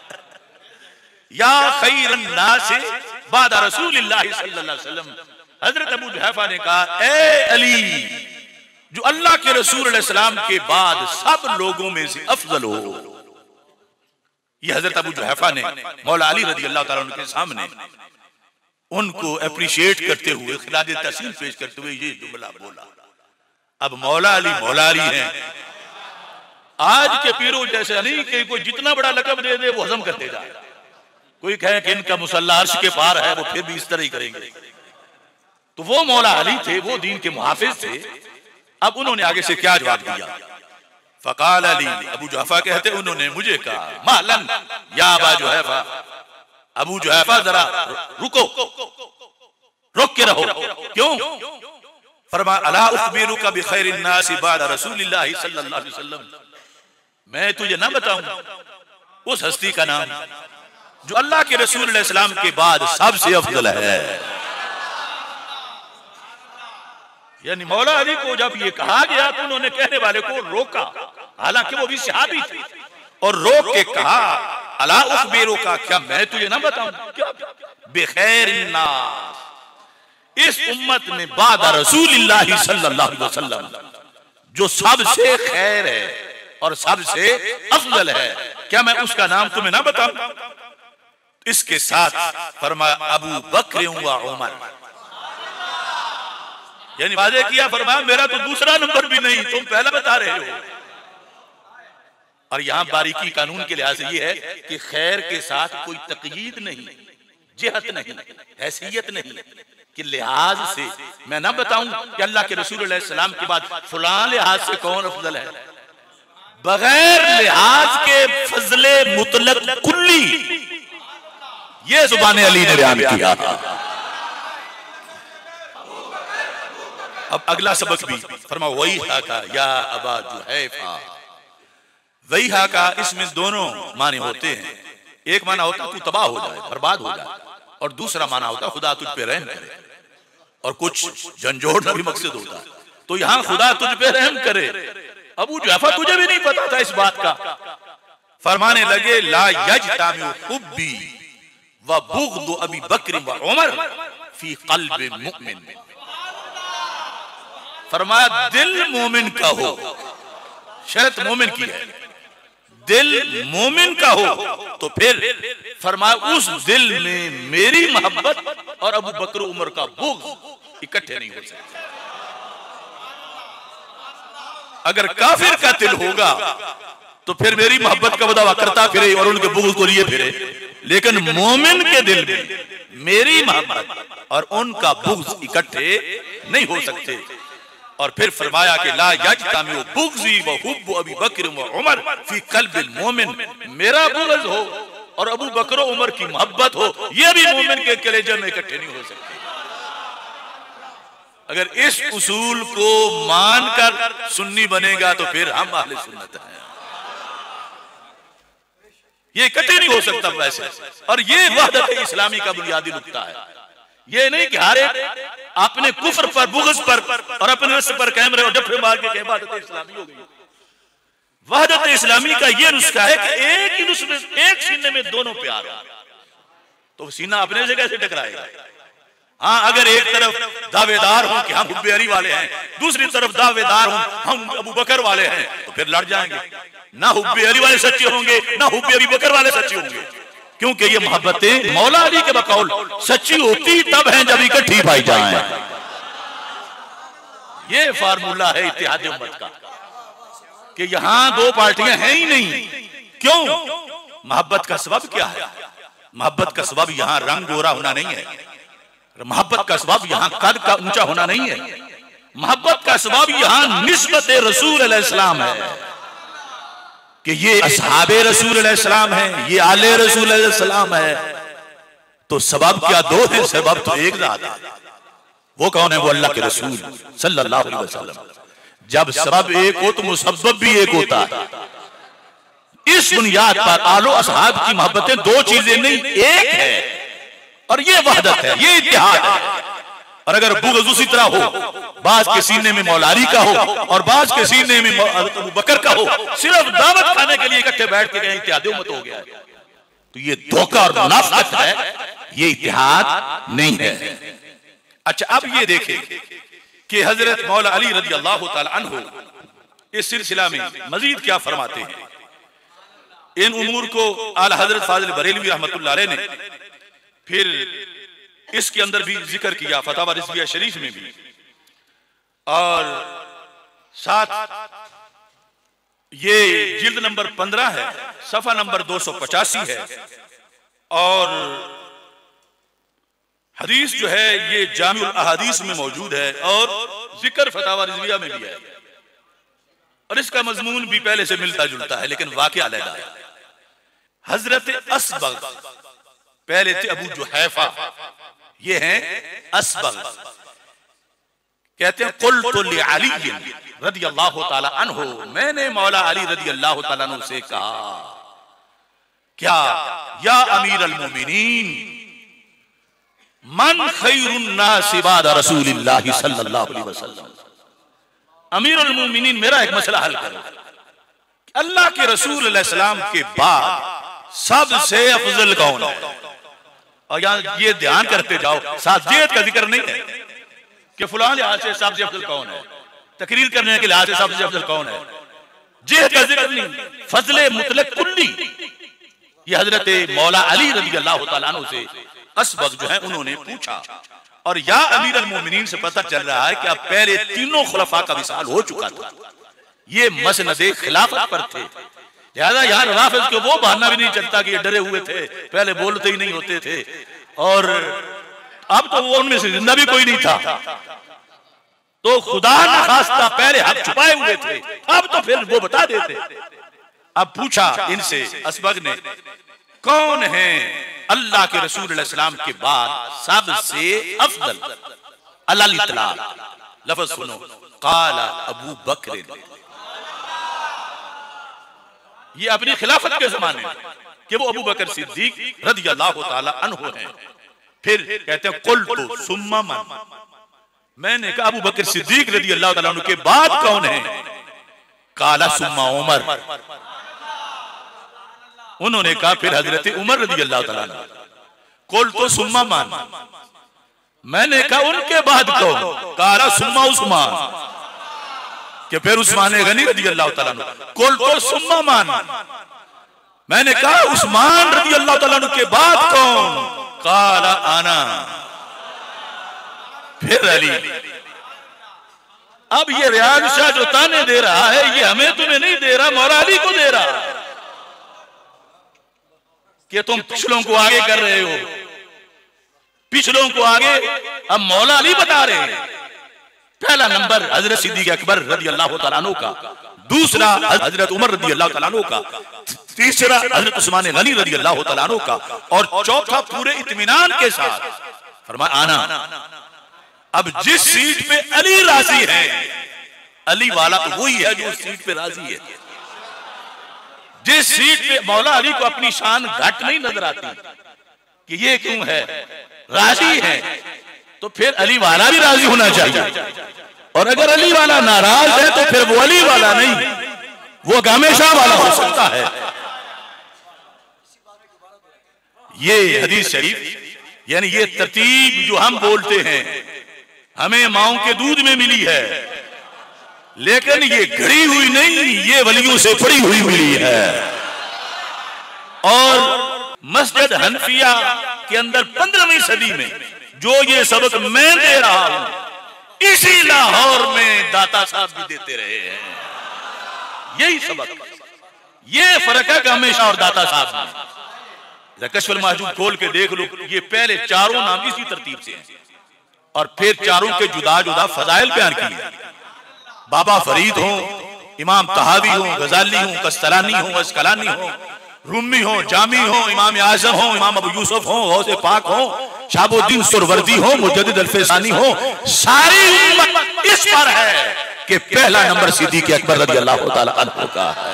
या खैरन नासी बादा रसूलिल्लाह सल्लल्लाहु अलैहि वसल्लम। हजरत अबू जुहैफा ने कहा ए अली, जो अल्लाह के रसूल अलैहि सलाम के बाद सब लोगों में से अफजल हो। ये हजरत अबू जुहैफा ने मौला अली रज़ी अल्लाह तआला अन्हु के सामने उनको अप्रिशिएट करते हुए खिलाज तहसीन पेश करते हुए ये जुमला बोला। अब मौला अली हैं, आज के पीरों जैसे नहीं कि कोई जितना बड़ा लक़ब दे दे वो हजम करते जाए। कोई कहे कि इनका मुसल्ला अर्श के पार है, वो फिर भी इस तरह ही करेंगे। तो वो मौला अली थे, वो दीन के मुहाफिज थे। अब उन्होंने आगे से क्या जवाब दिया? फकाल अली, अबू जुहैफा कहते उन्होंने मुझे कहा महलन या अबा जुहैफा, अबू जुहैफा जरा रुको, रुक के रहो। क्यों? फरमा अला उखबिरुका बिखैरिन नास बाद रसूलिल्लाह सल्लल्लाहु अलैहि वसल्लम, मैं तुझे ना बताऊं उस हस्ती का नाम जो अल्लाह के रसूल अलैहि सलाम के बाद सबसे अफजल है। यानी मौला अली को जब ये कहा गया तो उन्होंने कहने वाले को रोका, हालांकि वो भी सहाबी थे, और रोक के कहा अला उखबिरुका, क्या मैं तुझे ना बताऊं क्या बिखैरिन नास, इस उम्मत में बाद रसूलिल्लाह सल्लल्लाहु अलैहि वसल्लम जो सबसे खैर है और सबसे अफजल है, क्या मैं उसका नाम तुम्हें ना बताऊं? इसके साथ फरमाया अबू बकर व उमर, यानी वादे किया, फरमाया मेरा तो दूसरा नंबर भी नहीं, तुम पहला बता रहे हो। और यहां बारीकी कानून के लिहाज से ये है कि खैर के साथ कोई तकयीद नहीं, जिहत नहीं, हैसियत नहीं कि लिहाज से मैं ना बताऊं कि अल्लाह के रसूल अलैहि सलाम के बाद फलां लिहाज से कौन अफजल है। बगैर लिहाज के फजले मुतलक कुल्ली ये जुबान अली ने बयान किया। अब अगला सबक भी फरमा वही का या अबा जुहैफा, वही का इसमें दोनों माने होते हैं। एक माना होता तू तबाह हो जाए, बर्बाद हो जाए, और दूसरा माना होता खुदा तुझ पे रहम करे, और कुछ झंझोड़ना भी मकसद होता। तो यहां खुदा तुझ पे रहम करे। अबू जुहैफा तुझे भी नहीं पता था इस बात का। फरमाने लगे ला यजतामु हुब्बी व बुग़्दु अबी बकर व उमर फी क़ल्बि मुमिन। फरमाया दिल मोमिन का हो, शर्त मोमिन की है, दिल मोमिन का हो तो फिर फरमाया उस दिल में मेरी मोहब्बत और अबू बकर उमर का बुग़्ज़ इकट्ठे नहीं हो सकते। अगर काफिर का दिल होगा तो फिर मेरी मोहब्बत का दावा करता फिरे और उनके बुग़्ज़ को लिए फिरे, लेकिन मोमिन के दिल में मेरी मोहब्बत और उनका बुग़्ज़ इकट्ठे नहीं हो सकते। और फिर फरमाया कि ला यज्तमिउ बुग़्ज़ी व हुब्बु अबी बकर व उमर फी क़ल्बिल मोमिन, मेरा बुग़्ज़ हो और अबू बकर उमर की मोहब्बत हो, यह भी मोमिन के कलेजे में इकट्ठे नहीं हो सकते। अगर इस उसूल को मानकर सुन्नी बनेगा तो फिर हम अहले सुन्नत हैं। ये इकट्ठे नहीं हो सकता वैसे, और ये वहदत इस्लामी का बुनियादी नुक्ता है। ये नहीं कि हर एक अपने कुफ्र पर, बुग़्ज़ पर और अपने नफ्स पर कायम रहे और डफे मार के वहदत इस्लामी हो गई। वहदत इस्लामी का ये नुस्खा है कि एक ही नुस्खे, एक सीने में दोनों प्यार हो, तो सीना अपने से कैसे टकराएगा? हाँ, अगर एक तरफ दावेदार हूं कि हम हुब्बे अली वाले हैं, दूसरी तरफ दावेदार हूं हम अबू बकर वाले हैं, तो फिर लड़ जाएंगे। ना हुब्बे अली वाले सच्चे होंगे, ना हुब्बे अबू बकर वाले सच्चे होंगे, क्योंकि ये मोहब्बतें मौला अली के बकौल सच्ची होती तब हैं जब इकट्ठी पाई जाएं। ये फार्मूला है इत्तेहाद उम्मत का, कि यहां दो पार्टियां हैं ही नहीं। क्यों? मोहब्बत का सबब क्या है? मोहब्बत का सबब यहां रंग गोरा होना नहीं है, मोहब्बत का सबब यहां कद का ऊंचा होना नहीं है, मोहब्बत का सबब यहां निस्बत रसूल अलैहिस्सलाम है कि ये असहाबे रसूल अलैहिस्सलाम है, ये आले रसूल अलैहिस्सलाम है। तो सबब क्या दो है? सबब तो एक ज़ात है। वो कौन है? वो अल्लाह के रसूल सल्लल्लाहु अलैहि वसल्लम। जब सबब एक हो तो मुसब्बब भी एक होता है। इस बुनियाद पर आलो असहाब की मोहब्बतें दो चीजें नहीं, एक है, और ये वहदत है, ये इत्तेहाद है। और अगर बुग़्ज़ उसी तरह हो, बाज के सीने में मौला अली का हो और बाज के सीने में अबू बकर का हो, सिर्फ दावत खाने के लिए इकट्ठे बैठ के गए, इत्तेहाद उम्मत हो गया, तो ये धोखा और मुनाफिकत है, ये इत्तेहाद नहीं है। अच्छा, अब ये देखें कि हजरत मौला अली रज़ी अल्लाह तआला अन्हु इस सिलसिला में मजीद क्या फरमाते हैं। इन उमूर को आला हजरत फाज़िल बरेलवी रहमतुल्लाह अलैह ने फिर इसके अंदर भी जिक्र किया, फतावा रिज़विया शरीफ में भी, और साथ ये जिल्द नंबर 15 है, सफा नंबर 285 है, और हदीस जो है ये जामिउल अहादीस में मौजूद है और जिक्र फतावा रिज़विया में भी है, और इसका मजमून भी पहले से मिलता जुलता है, लेकिन वाक़या अलग है। हजरत असबग पहले थे अबू जुहैफा, ये हैं असबग। कहते हैं कुल्तु लि अली रज़ियल्लाहु ताला अन्हु, मैंने मौला अली रज़ियल्लाहु ताला अन्हु से कहा, क्या या अमीर अल-मोमिनीन मन खैरुन नास बाद रसूलिल्लाह सल्लल्लाहु अलैहि वसल्लम। अमीर अल-मोमिनीन, मेरा एक मसला हल करो, अल्लाह के रसूल अलैहि सलाम के बाद सबसे अफजल कौन है? और यहाँ ये ध्यान करते जाओ, साजियत का जिक्र नहीं है कि फलां लिहाज से सबसे अफजल कौन है, तकरीर करने के लिहाज से सबसे अफजल कौन है, जिहद का जिक्र नहीं, फजले मुतलक कुल्ली। ये हजरत मौला अली रज़ियल्लाहु ताला अन्हु से असबग जो है उन्होंने पूछा, और या अमीर अल-मोमिनीन से पता चल रहा है कि अब पहले तीनों खुलफा का विसाल हो चुका था, ये मसनदे खिलाफत पर थे, लिहाजा यार राफिज को वो बहाना भी नहीं चलता कि ये डरे हुए थे, पहले बोलते ही नहीं होते थे, और अब तो वो उनमें से जिंदा भी कोई नहीं था, तो खुदा न खास्ता पहले हक छुपाए हुए थे, अब तो फिर वो बता देते। अब पूछा इनसे असबग ने, कौन है अल्लाह के रसूल अलैहि सलाम के बाद सबसे अफजल? अल इतलाक, लफ्ज सुनो, काला अबू बकर। ये अपनी खिलाफत के जमाने में कि वो अबू बकर सिद्दीक रज़ियल्लाहु ताला अन्हु हैं। फिर कहते हैं कुल्तु सुम्मा मन, मैंने कहा अबू बकर सिद्दीक रज़ियल्लाहु ताला अन्हु के बाद कौन है? काला सुम्मा उमर। उन्होंने कहा फिर हजरत उमर रज़ियल्लाहु ताला अन्हु। कुल्तु सुम्मा मन, मैंने कहा उनके बाद कौन? काला सुम्मा उस्मान, कि फिर उस्मान गनी रज़ियल्लाहु ताला अन्हु। कुल्तु सुम्मा मन, मैंने कहा उस्मान रज़ी अल्लाह तआला अन्हु के बाद कौन? काला आना, फिर अली। अब ये रियाज शाह जो ताने दे रहा है ये हमें तुम्हें नहीं दे रहा, मौला अली को दे रहा कि तुम पिछलों को आगे कर रहे हो, पिछलों को आगे। अब मौला अली बता रहे हैं पहला नंबर हजरत सिद्दीक़ अकबर रज़ी अल्लाह तआला अन्हु का, दूसरा हजरत उमर रज़ी अल्लाह तआला अन्हु का, तीसरा हजरत उस्मान गनी रज़ी अल्लाह तआला अन्हु का, और चौथा पूरे इत्मीनान के साथ फरमाया आना। अब जिस सीट पे अली राजी है, अली वाला तो वही है जो उस सीट पे राजी है। जिस सीट पे मौला अली को अपनी शान घट नहीं नजर आती कि ये क्यों है, राजी है, तो फिर अली वाला भी राजी होना चाहिए। और अगर अली वाला नाराज है तो फिर वो अली वाला नहीं, वो हमेशा वाला हो सकता है। ये हदीस शरीफ यानी ये तरतीब जो हम बोलते हैं हमें माओं के दूध में मिली है, लेकिन ये घड़ी हुई नहीं, ये वलियों से पड़ी हुई मिली है। और मस्जिद हनफिया के अंदर 15वीं सदी में जो ये सबक मैं दे रहा हूं, इसी लाहौर में दाता साहब भी देते रहे हैं। यही सबक, ये फर्क है कि हमेशा और दाता साहब ने। कश्फुल महजूब खोल के देख लो, ये पहले चारों नाम इसी तरतीब से हैं और फिर चारों के जुदा जुदा फजाइल बयान किए। बाबा फरीद हो, इमाम तहावी हो, गजाली हो, कस्तलानी हो, अस्कलानी हो, रूमी हो, जामी हो, इमाम आजम हो, इमाम अबू यूसुफ हो, गौसे पाक हो, शाहबुद्दीन सुरवर्दी हो, मुजद्दिद अल्फसानी हो, सारी उम्मत इस पर है कि पहला नंबर सिद्दीक़ अकबर रज़ी अल्लाह तआला अन्हु का है।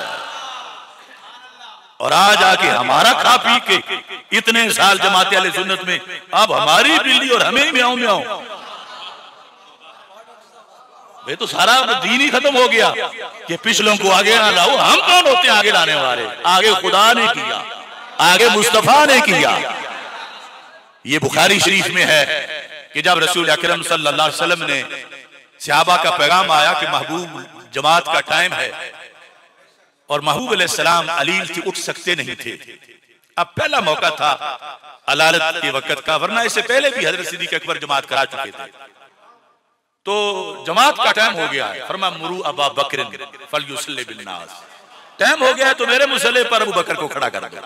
और आज आके हमारा खा पी के इतने साल जमात अहले सुन्नत में, अब हमारी बिल्ली और हमें म्याऊं म्याऊं, वे तो सारा दीन ही खत्म हो गया कि पिछलों को आगे ना लाओ। हम कौन होते हैं आगे लाने वाले? आगे खुदा ने किया, आगे मुस्तफा ने किया। ये बुखारी शरीफ में है कि जब रसूल अकरम सल्लल्लाहु अलैहि वसल्लम ने सहाबा का पैगाम आया कि महबूब जमात का टाइम है, और महबूब अलैहिस्सलाम अलील से उठ सकते नहीं थे। अब पहला मौका था अलालत के वक्त का, वरना इससे पहले भी हजरत सिद्दीक़ अकबर जमात करा चुके थे। तो जमात का टाइम हो गया है, फरमा मुरू अबा बकर फलयुसल्ली बिन्नास, टाइम हो गया है तो मेरे मुसल्ले पर अबू बकर को खड़ा कर दो।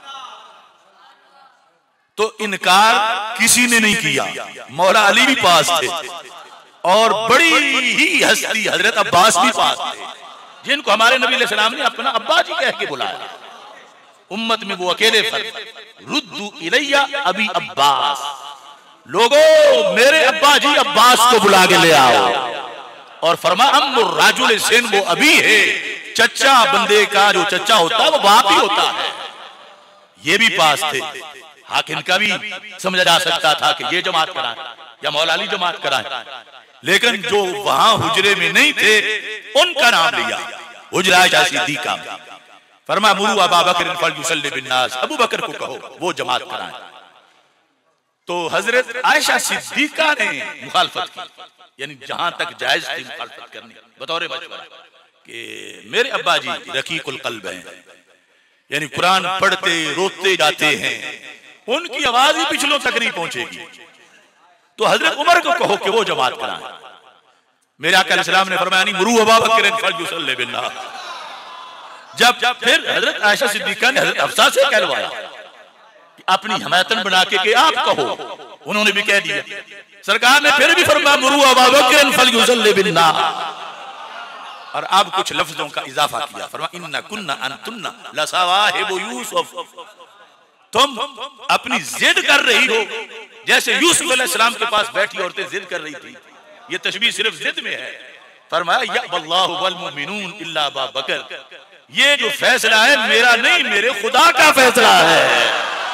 तो इनकार किसी ने नहीं किया, मौला अली भी पास थे और बड़ी ही हस्ती हजरत अब्बास भी पास थे, जिनको हमारे नबी अलैहि सलाम ने अपना अब्बा जी कह के बुलाया। उम्मत में वो अकेले फर्क, रुद्दू इलैया अबी अब्बास, लोगों मेरे अब्बा जी अब्बास को बुला के ले आओ। और फरमा अम्मुर राजुल सेन, वो अभी है, चच्चा बंदे का जो चच्चा होता है वो बाप ही होता है। ये भी पास थे, हाकिम का भी समझा जा सकता था कि ये जमात कराए या मौला अली जमात कराए, लेकिन जो वहां हुजरे में नहीं थे उनका नाम लिया, हुजरा आयशा सिद्दीका। फरमा मुरू अबा बकर फलयुसल्ली बिन्नास, अबू बकर को कहो वो जमात कराए। तो हजरत आयशा सिद्दीका ने मुखालफत की, यानी जहां तक जायज थी मुखालफत करनी, बतौर मशवरा कि मेरे अब्बा जी रकीकुल कल्ब हैं, यानी कुरान पढ़ते रोते जाते हैं, उनकी आवाज ही पिछलों तक नहीं पहुंचेगी, तो हजरत उमर को कहो कि वो जमात कराएं। मेरे आका अलैहिस्सलाम ने फरमाया नहीं मुरू अबा बकर फलयुसल्ली बिन्नास। जब फिर हजरत आयशा सिद्दीका ने हजरत हफ्सा से कहलवाया अपनी हमायतन बना के आप कहो, उन्होंने भी कह दिया। सरकार ने फिर भी फरमाया मुरू अबा बकर फलयुसल्ली बिन्नास। और अब कुछ लफ्जों का इजाफा किया, फरमाया इन्ना कुन्ना अंतुन्ना लसावाहिबु यूसुफ, तुम अपनी जिद कर रही हो जैसे यूसुफ अलैहिस्सलाम के पास बैठी औरतें जिद कर रही थी। ये तशबीह सिर्फ जिद में है। फरमाया या वल्लाहु वल मुमिनून इल्ला अबा बकर, ये जो फैसला है मेरा नहीं, मेरे खुदा का फैसला है।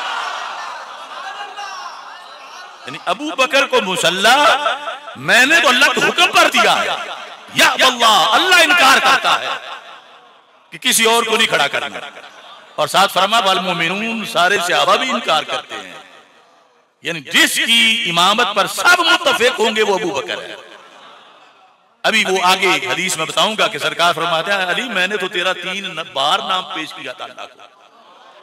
यानी अबू बकर को मुसल्ला मैंने तो अल्लाह के हुक्म पर दिया है, या वल्लाह, अल्लाह इनकार करता है कि किसी और को नहीं खड़ा करना। और साथ फरमा वल मुमिनून, सारे सहाबा भी इनकार करते हैं, यानी जिसकी इमामत पर सब मुत्तफिक होंगे वो अबू बकर है। अभी वो आगे हदीस में बताऊंगा कि सरकार फरमाते हैं अली मैंने तो तेरा 3 बार नाम पेश किया था अल्लाह को,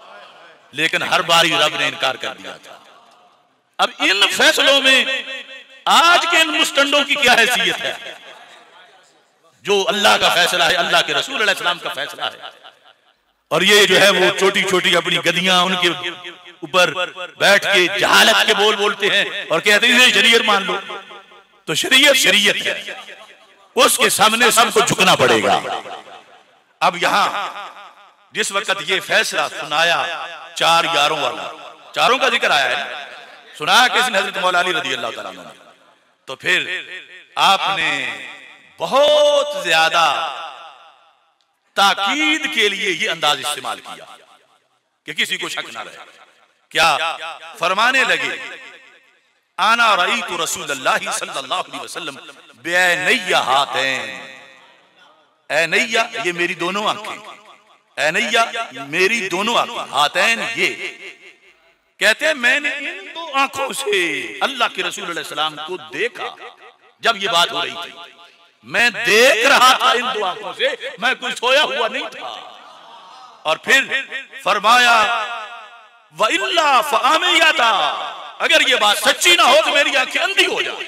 लेकिन हर बार रब ने इनकार कर दिया था। अब इन फैसलों में आज के इन मुस्तंडों की क्या हैसियत है? जो अल्लाह का फैसला है, अल्लाह के रसूल अलैहि सलाम का फैसला है, और ये जो है वो छोटी छोटी अपनी गदियां उनके ऊपर बैठ के जहालत के बोल बोलते हैं और कहते हैं शरीयत मान लो। तो शरीयत शरीयत है, उसके सामने सबको झुकना पड़ेगा। अब यहां जिस वक्त ये फैसला सुनाया, 4 यारों वाला, चारों का जिक्र आया है, सुनाया किसने? हजरत मौला अली रज़ी अल्लाह तआला अन्हु। तो फिर आपने बहुत ज्यादा ताकीद के लिए ये अंदाज इस्तेमाल किया कि किसी को शक ना रहे। क्या फरमाने लगे? आना रईतु रसूलुल्लाह सल्लल्लाहु अलैहि वसल्लम बैनैया हातैन। ऐनैया ये मेरी दोनों आंखें, ऐनैया मेरी दोनों आंखें, हातैन ये कहते हैं मैंने इन 2 आंखों से अल्लाह के रसूल अलैहि सलाम को देखा। जब ये बात हो रही थी मैं देख रहा था इन 2 आंखों से, मैं कोई सोया हुआ नहीं था। और फिर फरमाया व इल्ला फआमियाता, अगर ये बात सच्ची ना हो तो मेरी आंखें अंधी हो जाए।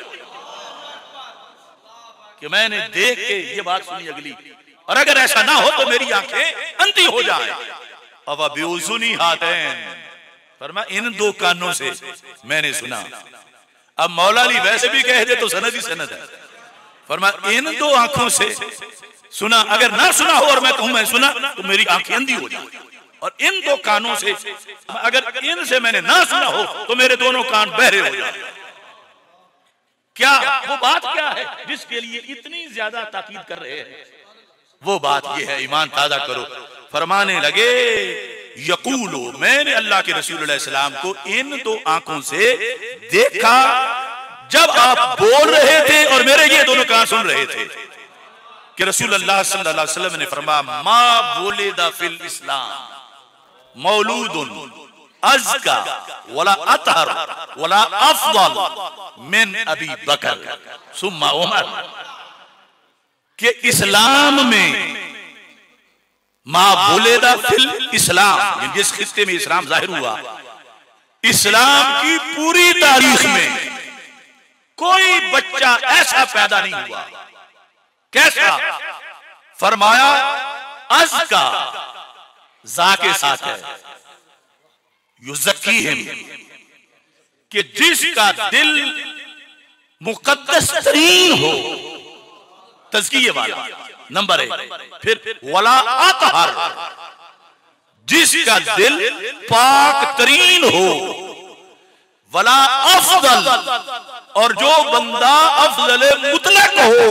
कि मैंने देख के ये बात सुनी अगली, और अगर ऐसा ना हो तो मेरी आंखें अंधी हो जाए। अब बेउजुनी हातैन, फरमाया इन 2 कानों से मैंने सुना। अब मौला अली वैसे भी कह दे तो सनद ही सनद है। फरमाया इन 2 आंखों से सुना, अगर ना सुना हो और मैं कहूं मैं सुना तो मेरी आंखें अंधी हो जाए। और इन 2 कानों से अगर इनसे मैंने ना सुना हो तो मेरे दोनों कान बहरे हो जाए। क्या वो बात क्या है जिसके लिए इतनी ज्यादा ताकीद कर रहे हैं? वो बात ये है, ईमान ताजा करो। फरमाने लगे यकूलो, मैंने अल्लाह के रसूल अलैहि सलाम को इन 2 आंखों से देखा जब आप बोल रहे थे और मेरे ये दोनों कान सुन रहे थे कि रसूल अल्लाह सल्लल्लाहु अलैहि वसल्लम ने फरमाया मा वुलिदा फिल इस्लाम मौलूदुन अज़का वला अतहर वला अफदल मिन अबी बकर सुम्मा उमर। कि इस्लाम में मा वुलिदा फिल इस्लाम, जिस खित्ते में इस्लाम जाहिर हुआ, इस्लाम की पूरी तारीख में कोई बच्चा ऐसा पैदा नहीं हुआ। कैसा? फरमाया अज़का, जा के साथ है, युज़क्कीहिम, कि जिसका दिल मुकद्दस तरीन हो, तज़किये वाला, नंबर 1। फिर वला अतहर, जिसका दिल पाक तरीन हो, वला अफदल, और जो बंदा अफजल मुतलक हो,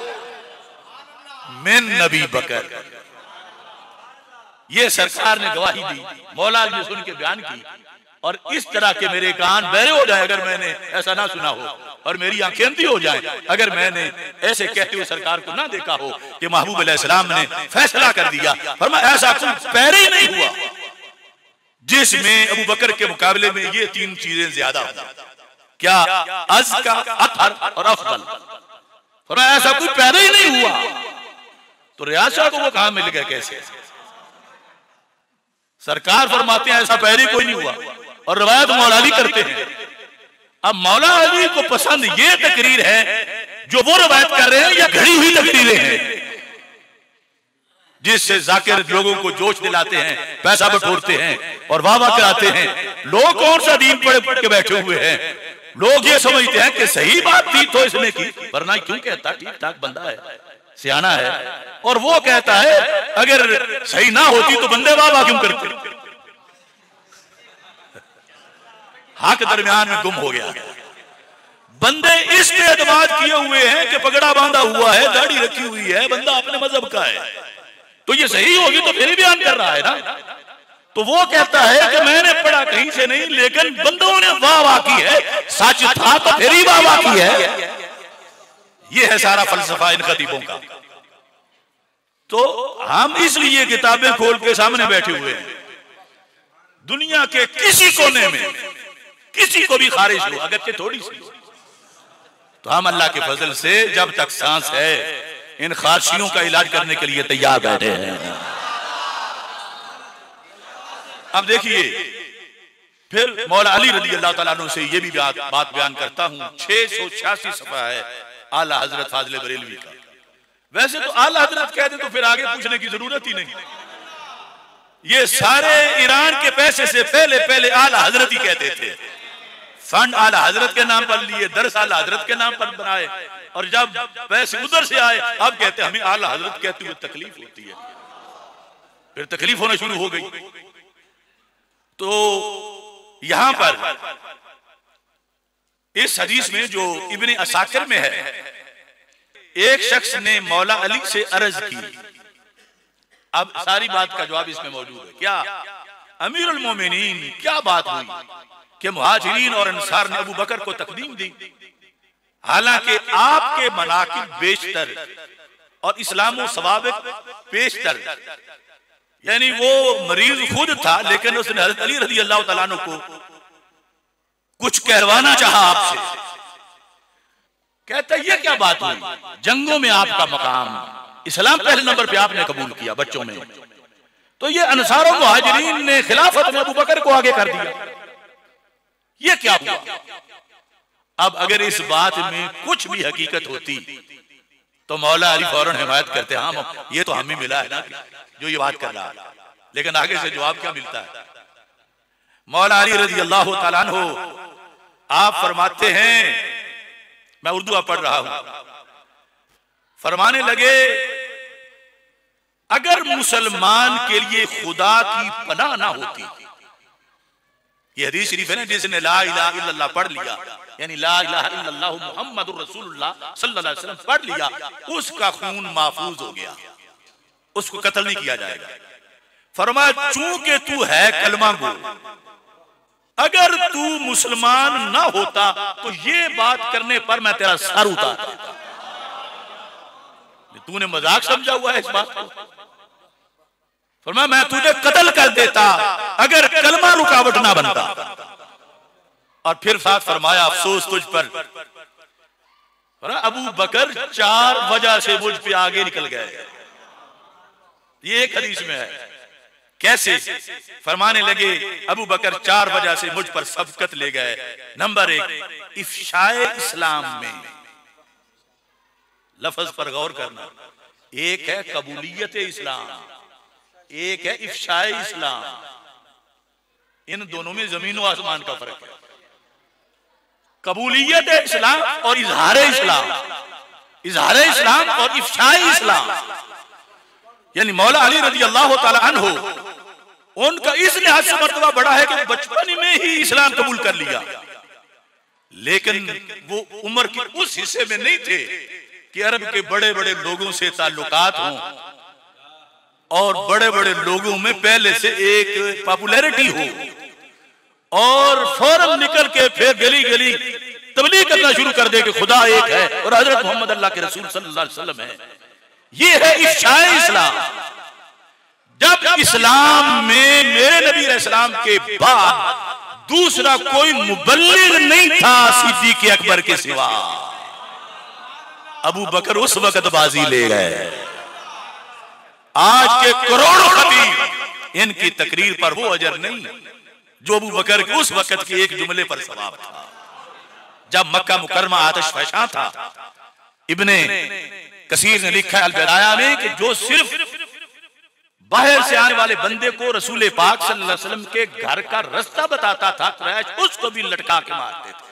मिन नबी बकर। ये सरकार ने गवाही दी, मौला ने सुन के बयान की। और इस तरह के मेरे कान बहरे हो जाए अगर मैंने ऐसा ना सुना हो, और मेरी आंखें अंधी हो जाए अगर मैंने ऐसे कहते हुए सरकार को ना देखा हो कि महबूब अलैहिस्सलाम ने फैसला कर दिया। फरमाया ऐसा कुछ पहले ही नहीं हुआ जिसमें अबू बकर के मुकाबले में ये 3 चीजें ज्यादा हो। क्या? अज़का, अतहर और अफदल। फरमाया ऐसा कुछ पहले ही नहीं हुआ। तो रियासत को वो कहां मिल गया? कैसे? सरकार फरमाते हैं ऐसा पहले कोई नहीं हुआ, और रवायत मौला अली करते हैं। अब मौला अली को पसंद ये तकरीर है जो वो रवायत कर रहे हैं, या घड़ी हुई तकरीरें हैं जिससे जाकिर लोगों को जोश दिलाते हैं, पैसा बटोरते हैं और वाह वाह कराते हैं। लोग कौन सा दीन पढ़ के बैठे हुए हैं? लोग ये समझते हैं कि सही बात थी तो इसने की, वरना क्यों कहता? ठीक ठाक बंदा है, सियाना है। और वो कहता है अगर सही ना होती तो बंदे वाह वाह क्यों करते? हक दरमियान में गुम हो गया। बंदे इस पे एतमाद किए हुए हैं कि पगड़ा बांधा हुआ है, दाढ़ी रखी हुई है, बंदा अपने मजहब का है, तो ये सही होगी तो फिर बयान कर रहा है ना। तो वो कहता है कि मैंने पढ़ा कहीं से नहीं, लेकिन बंदों ने वाह वाह की है, सच था तो फिर ही वाह वाह की है। ये है सारा फलसफा इन खतीबों का। तो हम इसलिए किताबें खोल के सामने बैठे हुए हैं। दुनिया के किसी कोने में किसी को भी खारिज हो अगर थोड़ी सी, तो हम अल्लाह के फजल से जब तक सांस है इन खारशियों का इलाज करने के लिए तैयार बैठे हैं। अब देखिए फिर मौला अली रज़ी अल्लाह तआला अन्हु से ये भी बात बयान करता हूं। 686 सफ़ा है आला हजरत फाजिल बरेलवी का। वैसे तो आला हजरत कह दे तो फिर आगे पूछने की जरूरत ही नहीं। ये सारे ईरान के पैसे से पहले पहले आला हजरत ही कहते थे। फंड आला हजरत के नाम पर लिए, दरस आला हजरत के नाम पर बनाए, और जब पैसे उधर से आए अब कहते हमें आला हजरत कहते हुए तकलीफ होती है। फिर तकलीफ होना शुरू हो गई। तो यहां पर इस हदीस में जो इब्ने असाकिर में है, एक शख्स ने मौला अली से अर्ज की। अब सारी बात का जवाब इसमें मौजूद है। क्या अमीरुल मोमिनीन, क्या बात हुई कि मुहाजिरीन और अंसार ने अबू बकर को तकदीम दी, हालांकि आपके मनाकिब बेशतर और इस्लाम व सवाबिक पेशतर। यानी वो मरीज खुद था लेकिन उसने हज़रत अली रज़ी अल्लाह तआला अन्हु को कुछ कहवाना चाहा आपसे। कहता ये क्या बात हुई, जंगों में आपका मकाम, इस्लाम पहले नंबर पे आपने कबूल किया बच्चों में, तो ये अंसार और मुहाजिरीन ने खिलाफत में अबू बकर को आगे कर दिया, ये क्या हुआ? अब अगर इस बात में कुछ भी हकीकत होती तो मौला अली फौरन हिमायत करते, हाँ ये तो हमें मिला है ना जो ये बात कर रहा है। लेकिन आगे से जवाब क्या मिलता है? मौला अली रज़ी अल्लाह तआला अन्हु आप फरमाते हैं, मैं उर्दू पढ़ रहा हूं, फरमाने लगे अगर मुसलमान के लिए खुदा की पनाह ना होती, ये हदीस शरीफ है ना, जिसने ला इलाहा इल्लल्लाह पढ़ लिया, यानी ला इलाहा इल्लल्लाह मुहम्मदुर रसूलुल्लाह सल्लल्लाहु अलैहि वसल्लम पढ़ लिया, उसका खून महफूज हो गया, उसको कत्ल नहीं किया जाएगा। फरमाया चूंकि तू है कलमा गो, अगर तू मुसलमान ना होता तो ये बात करने पर मैं तेरा सर उतार देता। तूने मजाक समझा हुआ है इस बात को। फरमाया मैं तुझे कत्ल कर देता अगर कलमा रुकावट ना बनता। और फिर साथ फरमाया अफसोस तुझ पर, अबू बकर 4 वजह से मुझ पे आगे निकल गए। ये एक हदीस में है। कैसे? फरमाने लगे अबू बकर 4 वजह से मुझ पर सबकत ले गए। नंबर 1 इफ्शाए इस्लाम में, लफ्ज पर गौर करना, एक है कबूलियत इस्लाम, एक है इफ्शाए इस्लाम। इन दोनों में जमीन और आसमान का फर्क है। कबूलियत इस्लाम और इजहार इस्लाम, इजहार इस्लाम और इफ्शाए इस्लाम। यानी मौला अली रज़ी अल्लाह तआला अन्हु उनका इस लिहाज से मर्तबा बड़ा है कि बचपन में ही इस्लाम कबूल कर लिया, लेकिन वो उम्र के उस हिस्से में नहीं थे कि अरब के बड़े बड़े लोगों से ताल्लुकात हों और बड़े बड़े लोगों में पहले से एक पॉपुलैरिटी हो, और फौरन निकल के फिर गली गली तबलीग करना शुरू कर दे कि खुदा एक है और हजरत मोहम्मद अल्लाह के रसूल सल्लल्लाहु अलैहि वसल्लम है। ये है इफ्शाए इस्लाम। जब इस्लाम में मेरे नबी अलैहिस्सलाम के बाद दूसरा कोई मुबल्लिग नहीं था सिद्दीक़ अकबर के सिवा, अबू बकर उस वक्त बाजी ले गए। आज के करोड़ों खतीब इनकी तकरीर पर वो अजर नहीं जो अबू बकर के उस वक्त के एक जुमले पर सवाब था। जब मक्का मुकरमा आतिश फशां था, इब्ने कसीर ने लिखा है अल-बिदाया में कि जो सिर्फ बाहर से आने वाले बंदे को रसूल पाक सल्लल्लाहु अलैहि वसल्लम के घर का रास्ता बताता था, कुरैश उसको भी लटका के मारते थे,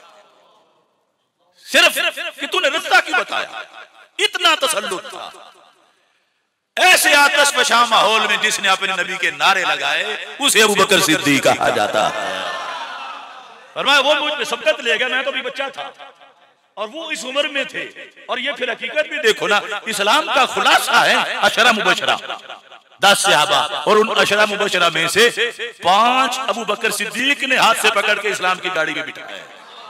सिर्फ कि तूने रास्ता क्यों बताया। इतना तसल्लुत था। ऐसे आतिश फशां माहौल में जिसने अपने नबी के नारे लगाए उसे अबू बकर सिद्दीक कहा जाता है। फरमाया वो मुझ पे सबकत ले गया, मैं तो अभी बच्चा था और वो इस उम्र में थे। और ये फिर हकीकत भी देखो ना, इस्लाम का खुलासा है अशरा मुबशरा 10 सहाबा, और उन अशरा मुबशरा में से 5 अबू बकर सिद्दीक ने हाथ से पकड़ के इस्लाम की गाड़ी में बिठाया।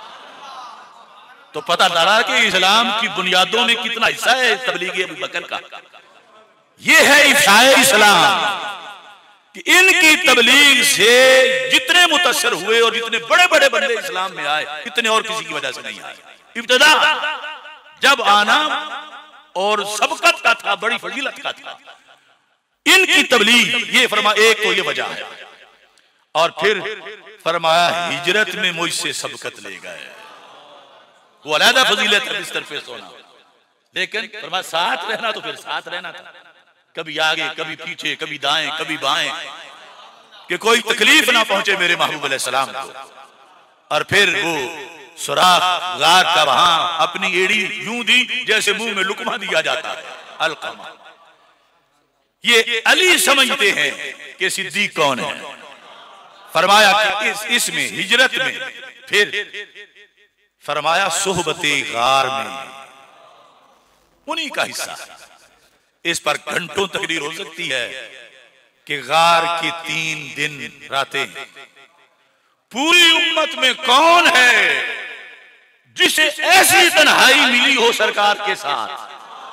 तो पता लगा कि इस्लाम की बुनियादों में कितना हिस्सा है तबलीगी अबू बकर का। ये है इफ्शाए इस्लाम कि इनकी तबलीग से जितने मुतासर हुए और जितने बड़े बड़े बंदे इस्लाम में आए, इतने और किसी की वजह से नहीं आए। इब्तिदा जब आना और सबकत का था, बड़ी फजीलत का था, इनकी तबलीग, ये फरमा एक तो ये वजह है। और फिर फरमाया हिजरत में मुझसे सबकत ले गए। वो अलहदा फजीलत है बिस्तर पे सोना, लेकिन फरमाया साथ रहना तो फिर साथ रहना था, कभी आगे कभी पीछे, कभी दाएं कभी बाएं, कि कोई तकलीफ ना पहुंचे मेरे महबूब अलैहिस्सलाम को। और फिर वो सुराख गार का वहां अपनी एड़ी यूं दी जैसे मुंह में लुकमा दिया जाता है, अलकमा। ये अली समझते हैं कि सिद्दीक कौन है। फरमाया कि इसमें हिजरत में, फिर फरमाया सोहबते गार में, उन्हीं का हिस्सा। इस पर घंटों तकरीर हो सकती है कि गार की 3 दिन रातें, पूरी उम्मत में कौन है जिसे ऐसी तन्हाई मिली हो सरकार के साथ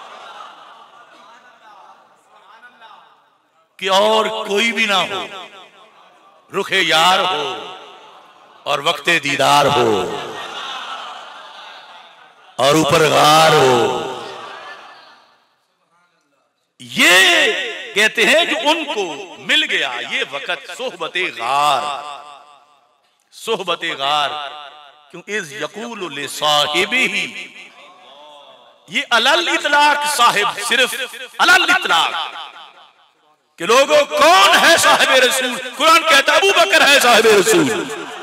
कि और कोई भी ना हो, रुखे यार हो और वक्ते दीदार हो और ऊपर गार हो। ये कहते हैं कि उनको मिल गया ये वक़्त सोहबते गार, सोहबते गार। क्यों इज़ यक़ूलु लिसाहिबिही, ये अलल इतलाक साहिब, सिर्फ अलल इतलाक कि लोगों कौन है साहिब रसूल। कुरान कहता है अबू बकर है साहिब रसूल,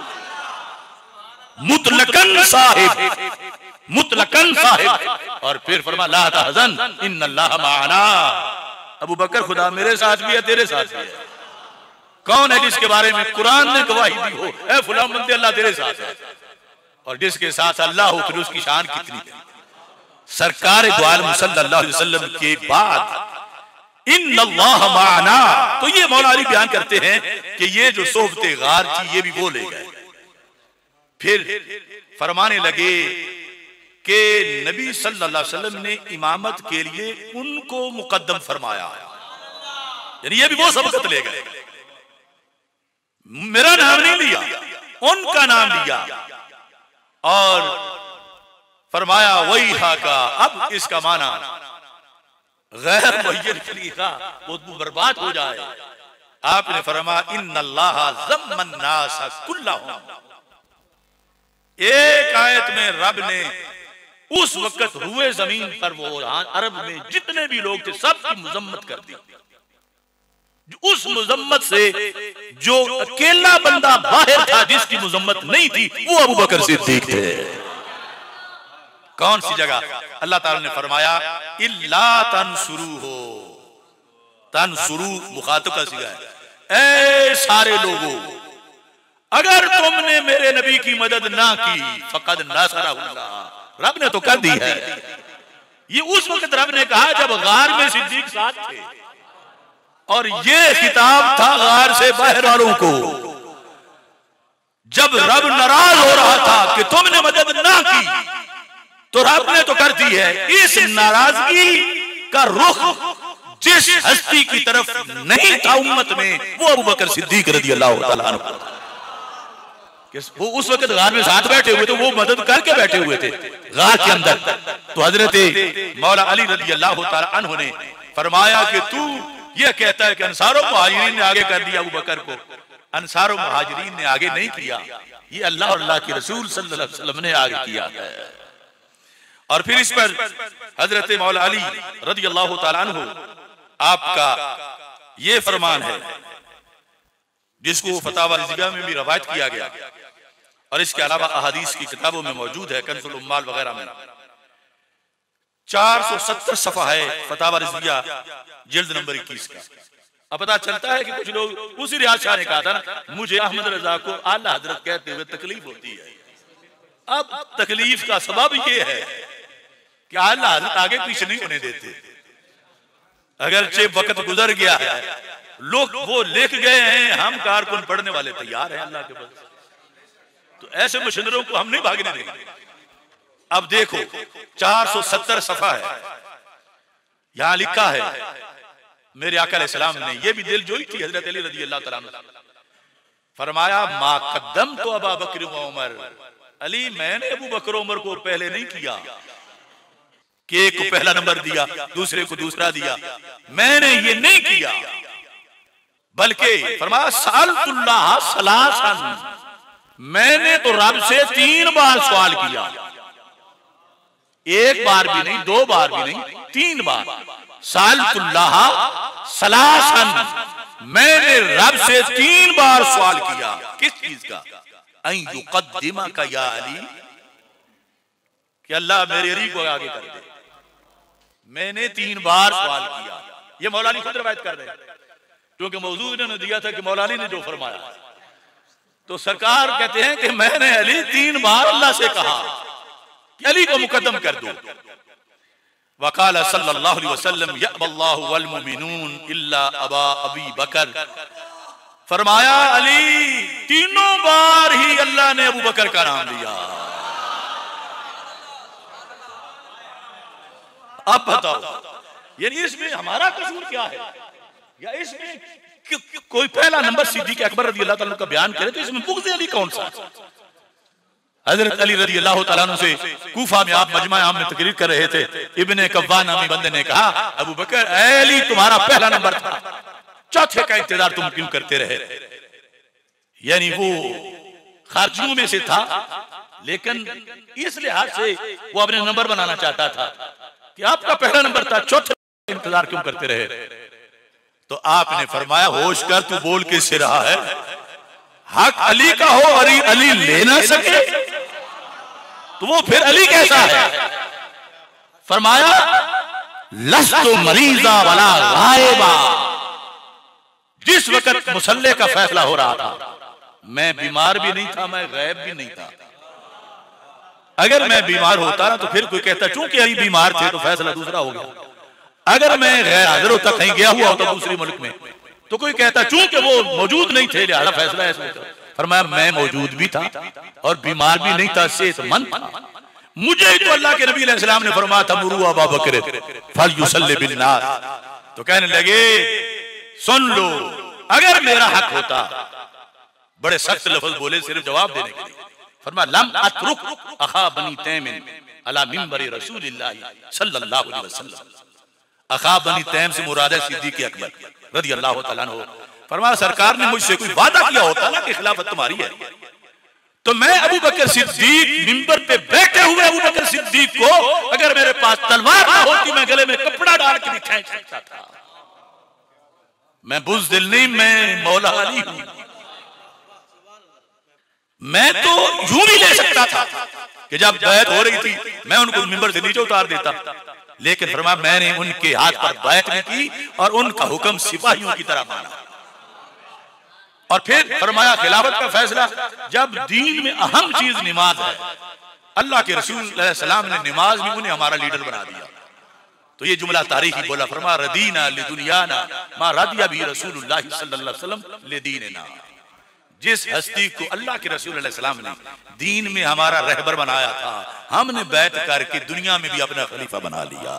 मुतलकन साहिब, मुतलकन साहिब। और फिर फरमा ला तहज़न इन्नल्लाह माअना, अबू बकर खुदा मेरे साथ भी है तेरे साथ भी है। कौन है जिसके बारे में कुरान ने गवाही दी हो ए फलां बंदे अल्लाह तेरे साथ है, और जिसके साथ अल्लाह हो फिर उसकी शान कितनी है। सरकार दो आलम सल्लल्लाहु अलैहि वसल्लम के बाद इन्नल्लाह माअना, तो ये मौला अली बयान करते हैं कि ये जो सोहबते गार थी ये भी वो ले गए। फिर फरमाने लगे कि नबी सल्लल्लाहु अलैहि वसल्लम ने इमामत के लिए उनको मुकद्दम फरमाया, यानी ये भी वो सबकत ले गए। मेरा नाम नहीं लिया, उनका नाम लिया और फरमाया वही का। अब इसका माना गैर मुय्यन खलीफा वो बर्बाद हो जाए। आपने फरमाया इन्नल्लाह ज़म्मन नास कुल्लहुम, एक आयत में रब ने उस वक्त हुए जमीन पर वो अरब में जितने भी लोग थे सबकी मुजम्मत कर दी। उस मुजम्मत से जो अकेला बंदा बाहर था जिसकी मुजम्मत नहीं थी वो अबू बकर सिद्दीक थे। कौन सी जगह? अल्लाह ताला ने फरमाया इल्ला तंसुरू हो, तंसुरू मुखातब का सिगा है, ऐ सारे लोगों अगर तुमने मेरे नबी की मदद ना की फकद नसरहुल्लाह, रब ने तो कर दी है। ये उस वक्त रब ने कहा जब गार में सिद्दीक साथ थे, और ये खिताब था गार से बाहर वालों को। जब रब नाराज हो रहा था कि तुमने मदद ना की तो रब ने तो कर दी है। इस नाराजगी का रुख जिस हस्ती की तरफ नहीं था उम्मत में वो अबू बकर सिद्दीक रज़ियल्लाहु ताला अन्हु। वो उस वक्त गार में साथ बैठे हुए थे, वो मदद करके बैठे हुए थे गार के अंदर। तो हजरत मौला अली रज़ियल्लाहु ताला अन्हु ने फरमाया कि तू ये कहता है कि अंसारों मुहाजिरीन ने आगे कर दिया अबू बकर को। अंसारों मुहाजिरीन ने आगे नहीं किया, ये अल्लाह और अल्लाह के रसूल सल्लल्लाहु अलैहि वसल्लम ने आगे किया है। और फिर इस पर हजरत मौला अली रज़ियल्लाहु ताला अन्हु आपका ये फरमान है जिसको फतावा रिज़िया में भी रवायत किया गया, और इसके अलावा अहादीस की किताबों में मौजूद है, कंजुल उम्माल वगैरह में 470 सफ़ा है फतावा रिज़िया जिल्द नंबर 21 का। अब पता चलता है कि कुछ लोग उसी रियाज शाह ने कहा था ना, मुझे अहमद रजा को आला हजरत कहते हुए तकलीफ होती है। अब तकलीफ का सबब ये है कि आला हजरत आगे पीछे नहीं होने देते। अगरचे वक्त गुजर गया है, लोग वो लिख गए हैं, हम कारकुन पढ़ने वाले तैयार हैं अल्लाह के बस, तो ऐसे मशीनरों को हम नहीं भागने देंगे। अब देखो 470 सफ़ा है, यहां लिखा है मेरे आका अलैहिस्सलाम ने, ये भी दिल जोई थी हजरत अली रज़ियल्लाहु ताला अन्हु, फरमाया मा कद्दम तो अबा बकर व उमर, अली मैंने अबू बकर उमर को पहले नहीं किया कि एक को पहला नंबर दिया दूसरे को दूसरा दिया, मैंने ये नहीं किया, बल्कि फरमाया सालतुल्लाह सलासन, मैंने तो रब से 3 बार सवाल किया, 1 बार भी नहीं, 2 बार भी नहीं, 3 बार। सालतुल्लाह सलासन, मैंने रब से 3 बार सवाल किया। किस चीज का? अन युक़द्दिमा का या अली, कि अल्लाह मेरे अली को आगे कर दे। मैंने 3 बार सवाल किया। ये मौला अली खुद रवायत कर रहे हैं, क्योंकि मौजू इन्होंने दिया था कि मौला अली ने जो फरमाया, तो सरकार कहते हैं कि मैंने अली 3 बार अल्लाह से कहा कि अली को मुकद्दम कर दो। वकाल सल्लल्लाहु अलैहि वसल्लम यअबल्लाहु वल मुमिनून इल्ला अबा अबी बकर, फरमाया अली 3 बार ही अल्लाह ने अबू बकर का नाम लिया। अब बताओ, यानी इसमें हमारा कसूर क्या है? या इसमें कोई पहला नंबर सिद्दीक़ अकबर रज़ी अल्लाह ताला का बयान करे तो इसमें बुग़्ज़ अली कौन सा? हजरत अली रज़ी अल्लाह ताला अन्हु से कूफा में आप मजमा आम में तकरीर कर रहे थे, इब्ने कव्वा नामी बंदे ने कहा, अबू बकर अली तुम्हारा पहला नंबर था, चौथे का इंतजार तुम क्यों करते रहे? यानी वो खारजियों में से था, लेकिन इस लिहाज से वो अपने नंबर बनाना चाहता था कि आपका पहला नंबर था, चौथे का इंतजार क्यों करते रहे? तो आपने फरमाया होश कर, तू बोल किससे रहा है? हक अली का हो और अली ले ना सके तो वो फिर अली कैसा है? फरमाया लस्तु मरीज़ा वला गायबा, जिस वक्त मुसल्ले का फैसला हो रहा था मैं बीमार भी नहीं था, मैं गैब भी नहीं था। अगर मैं बीमार होता ना तो फिर कोई कहता चूंकि अली बीमार थे तो फैसला दूसरा हो गया। अगर मैं गैर हाजिर होता, कहीं गया हुआ होता दूसरे मुल्क में, तो कोई कहता चूंकि वो मौजूद नहीं थे लिहाजा फैसला ऐसा। फरमाया मैं मौजूद भी था और बीमार भी नहीं था, सेहतमंद था। मुझे तो अल्लाह के नबी अलैहिस्सलाम ने फरमाया था मुरू अबू बकर फलयुसल्ली बिन्नास, तो कहने लगे सुन लो, अगर मेरा हक होता, बड़े सख्त लफ्ज बोले सिर्फ जवाब देने के लिए। फरमाया लम अतरुक अखा बनी तैम अला मिंबर रसूलिल्लाह सल्लल्लाहु अलैहि वसल्लम। अखा बनी तैम से मुराद है सिद्दीक़ अकबर रज़ी अल्लाह तआला अन्हु। फरमाया सरकार ने मुझसे कोई वादा किया होता ना कि खिलाफत तुम्हारी है, तो मैं अबू बकर सिद्दीक मिंबर पे बैठे हुए अबू बकर सिद्दीक को अगर मेरे पास तलवार ना होती मैं गले में कपड़ा डाल के भी खींच सकता था। मैं बुज़दिल नहीं, मैं मौला अली हूं। मैं तो यूं भी ले सकता था कि जब बैत हो रही थी मैं उनको मिंबर से नीचे उतार देता, लेकिन फरमाया मैंने उनके हाथ पर बैत नहीं की और उनका हुक्म सिपाहियों की तरह माना। और फिर फरमाया खिलाफत का फैसला, जब दीन में अहम चीज नमाज है, अल्लाह के रसूल सल्लल्लाहु अलैहि वसल्लम ने नमाज में उन्हें हमारा लीडर बना दिया। तो ये जुमला तारीखी बोला, फरमाया रदीना लिदुनियाना मा रदिया भी रसूलुल्लाह सल्लल्लाहु अलैहि वसल्लम लिदीनना। जिस हस्ती को अल्लाह के रसूल सल्लल्लाहु अलैहि वसल्लम ने दीन में हमारा रहबर बनाया था, हमने बैत करके दुनिया में भी अपना खलीफा बना लिया।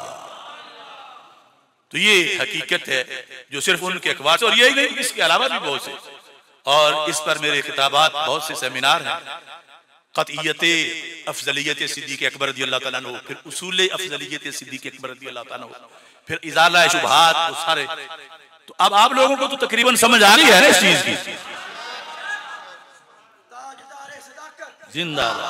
तो ये हकीकत है जो सिर्फ उनके अखबार से, और यही नहीं इसके अलावा भी बहुत से, और इस पर मेरे किताबात बहुत से सेमिनार हैं। क़तइयते अफजलियत सिद्दीक़ अकबर रज़ियल्लाहु ताला अन्हु, फिर उसूले अफजलियत सिद्दीक़ अकबर रज़ियल्लाहु ताला अन्हु, फिर इज़ाला शुबहात, वो सारे। तो अब आप लोगों को तो तकरीबन समझ आ रही है ना इस चीज की। जिंदाबाद।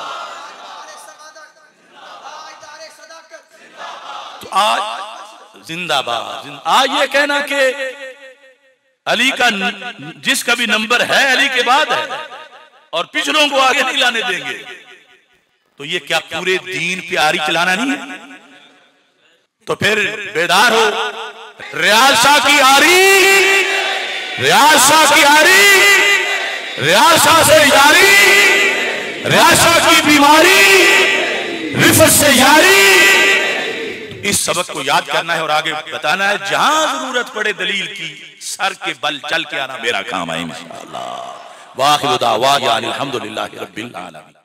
तो आज जिंदाबाद, आज ये कहना कि अली का जिसका भी नंबर है अली के बाद है और पिछलों को आगे नहीं लाने देंगे, तो ये क्या पूरे दीन पे आरी चलाना नहीं है? तो फिर बेदार हो, रियाज शाह की आरी, रियाज शाह की आरी, रियाज शाह से यारी, रियाज शाह की बीमारी, रिफत से यारी। इस सबक को याद करना है और आगे बताना है, जहां जरूरत पड़े दलील की सर के बल चल के आना मेरा काम है इंशाअल्लाह। वाखिर दावा अल्हम्दुलिल्लाहि रब्बिल आलमीन।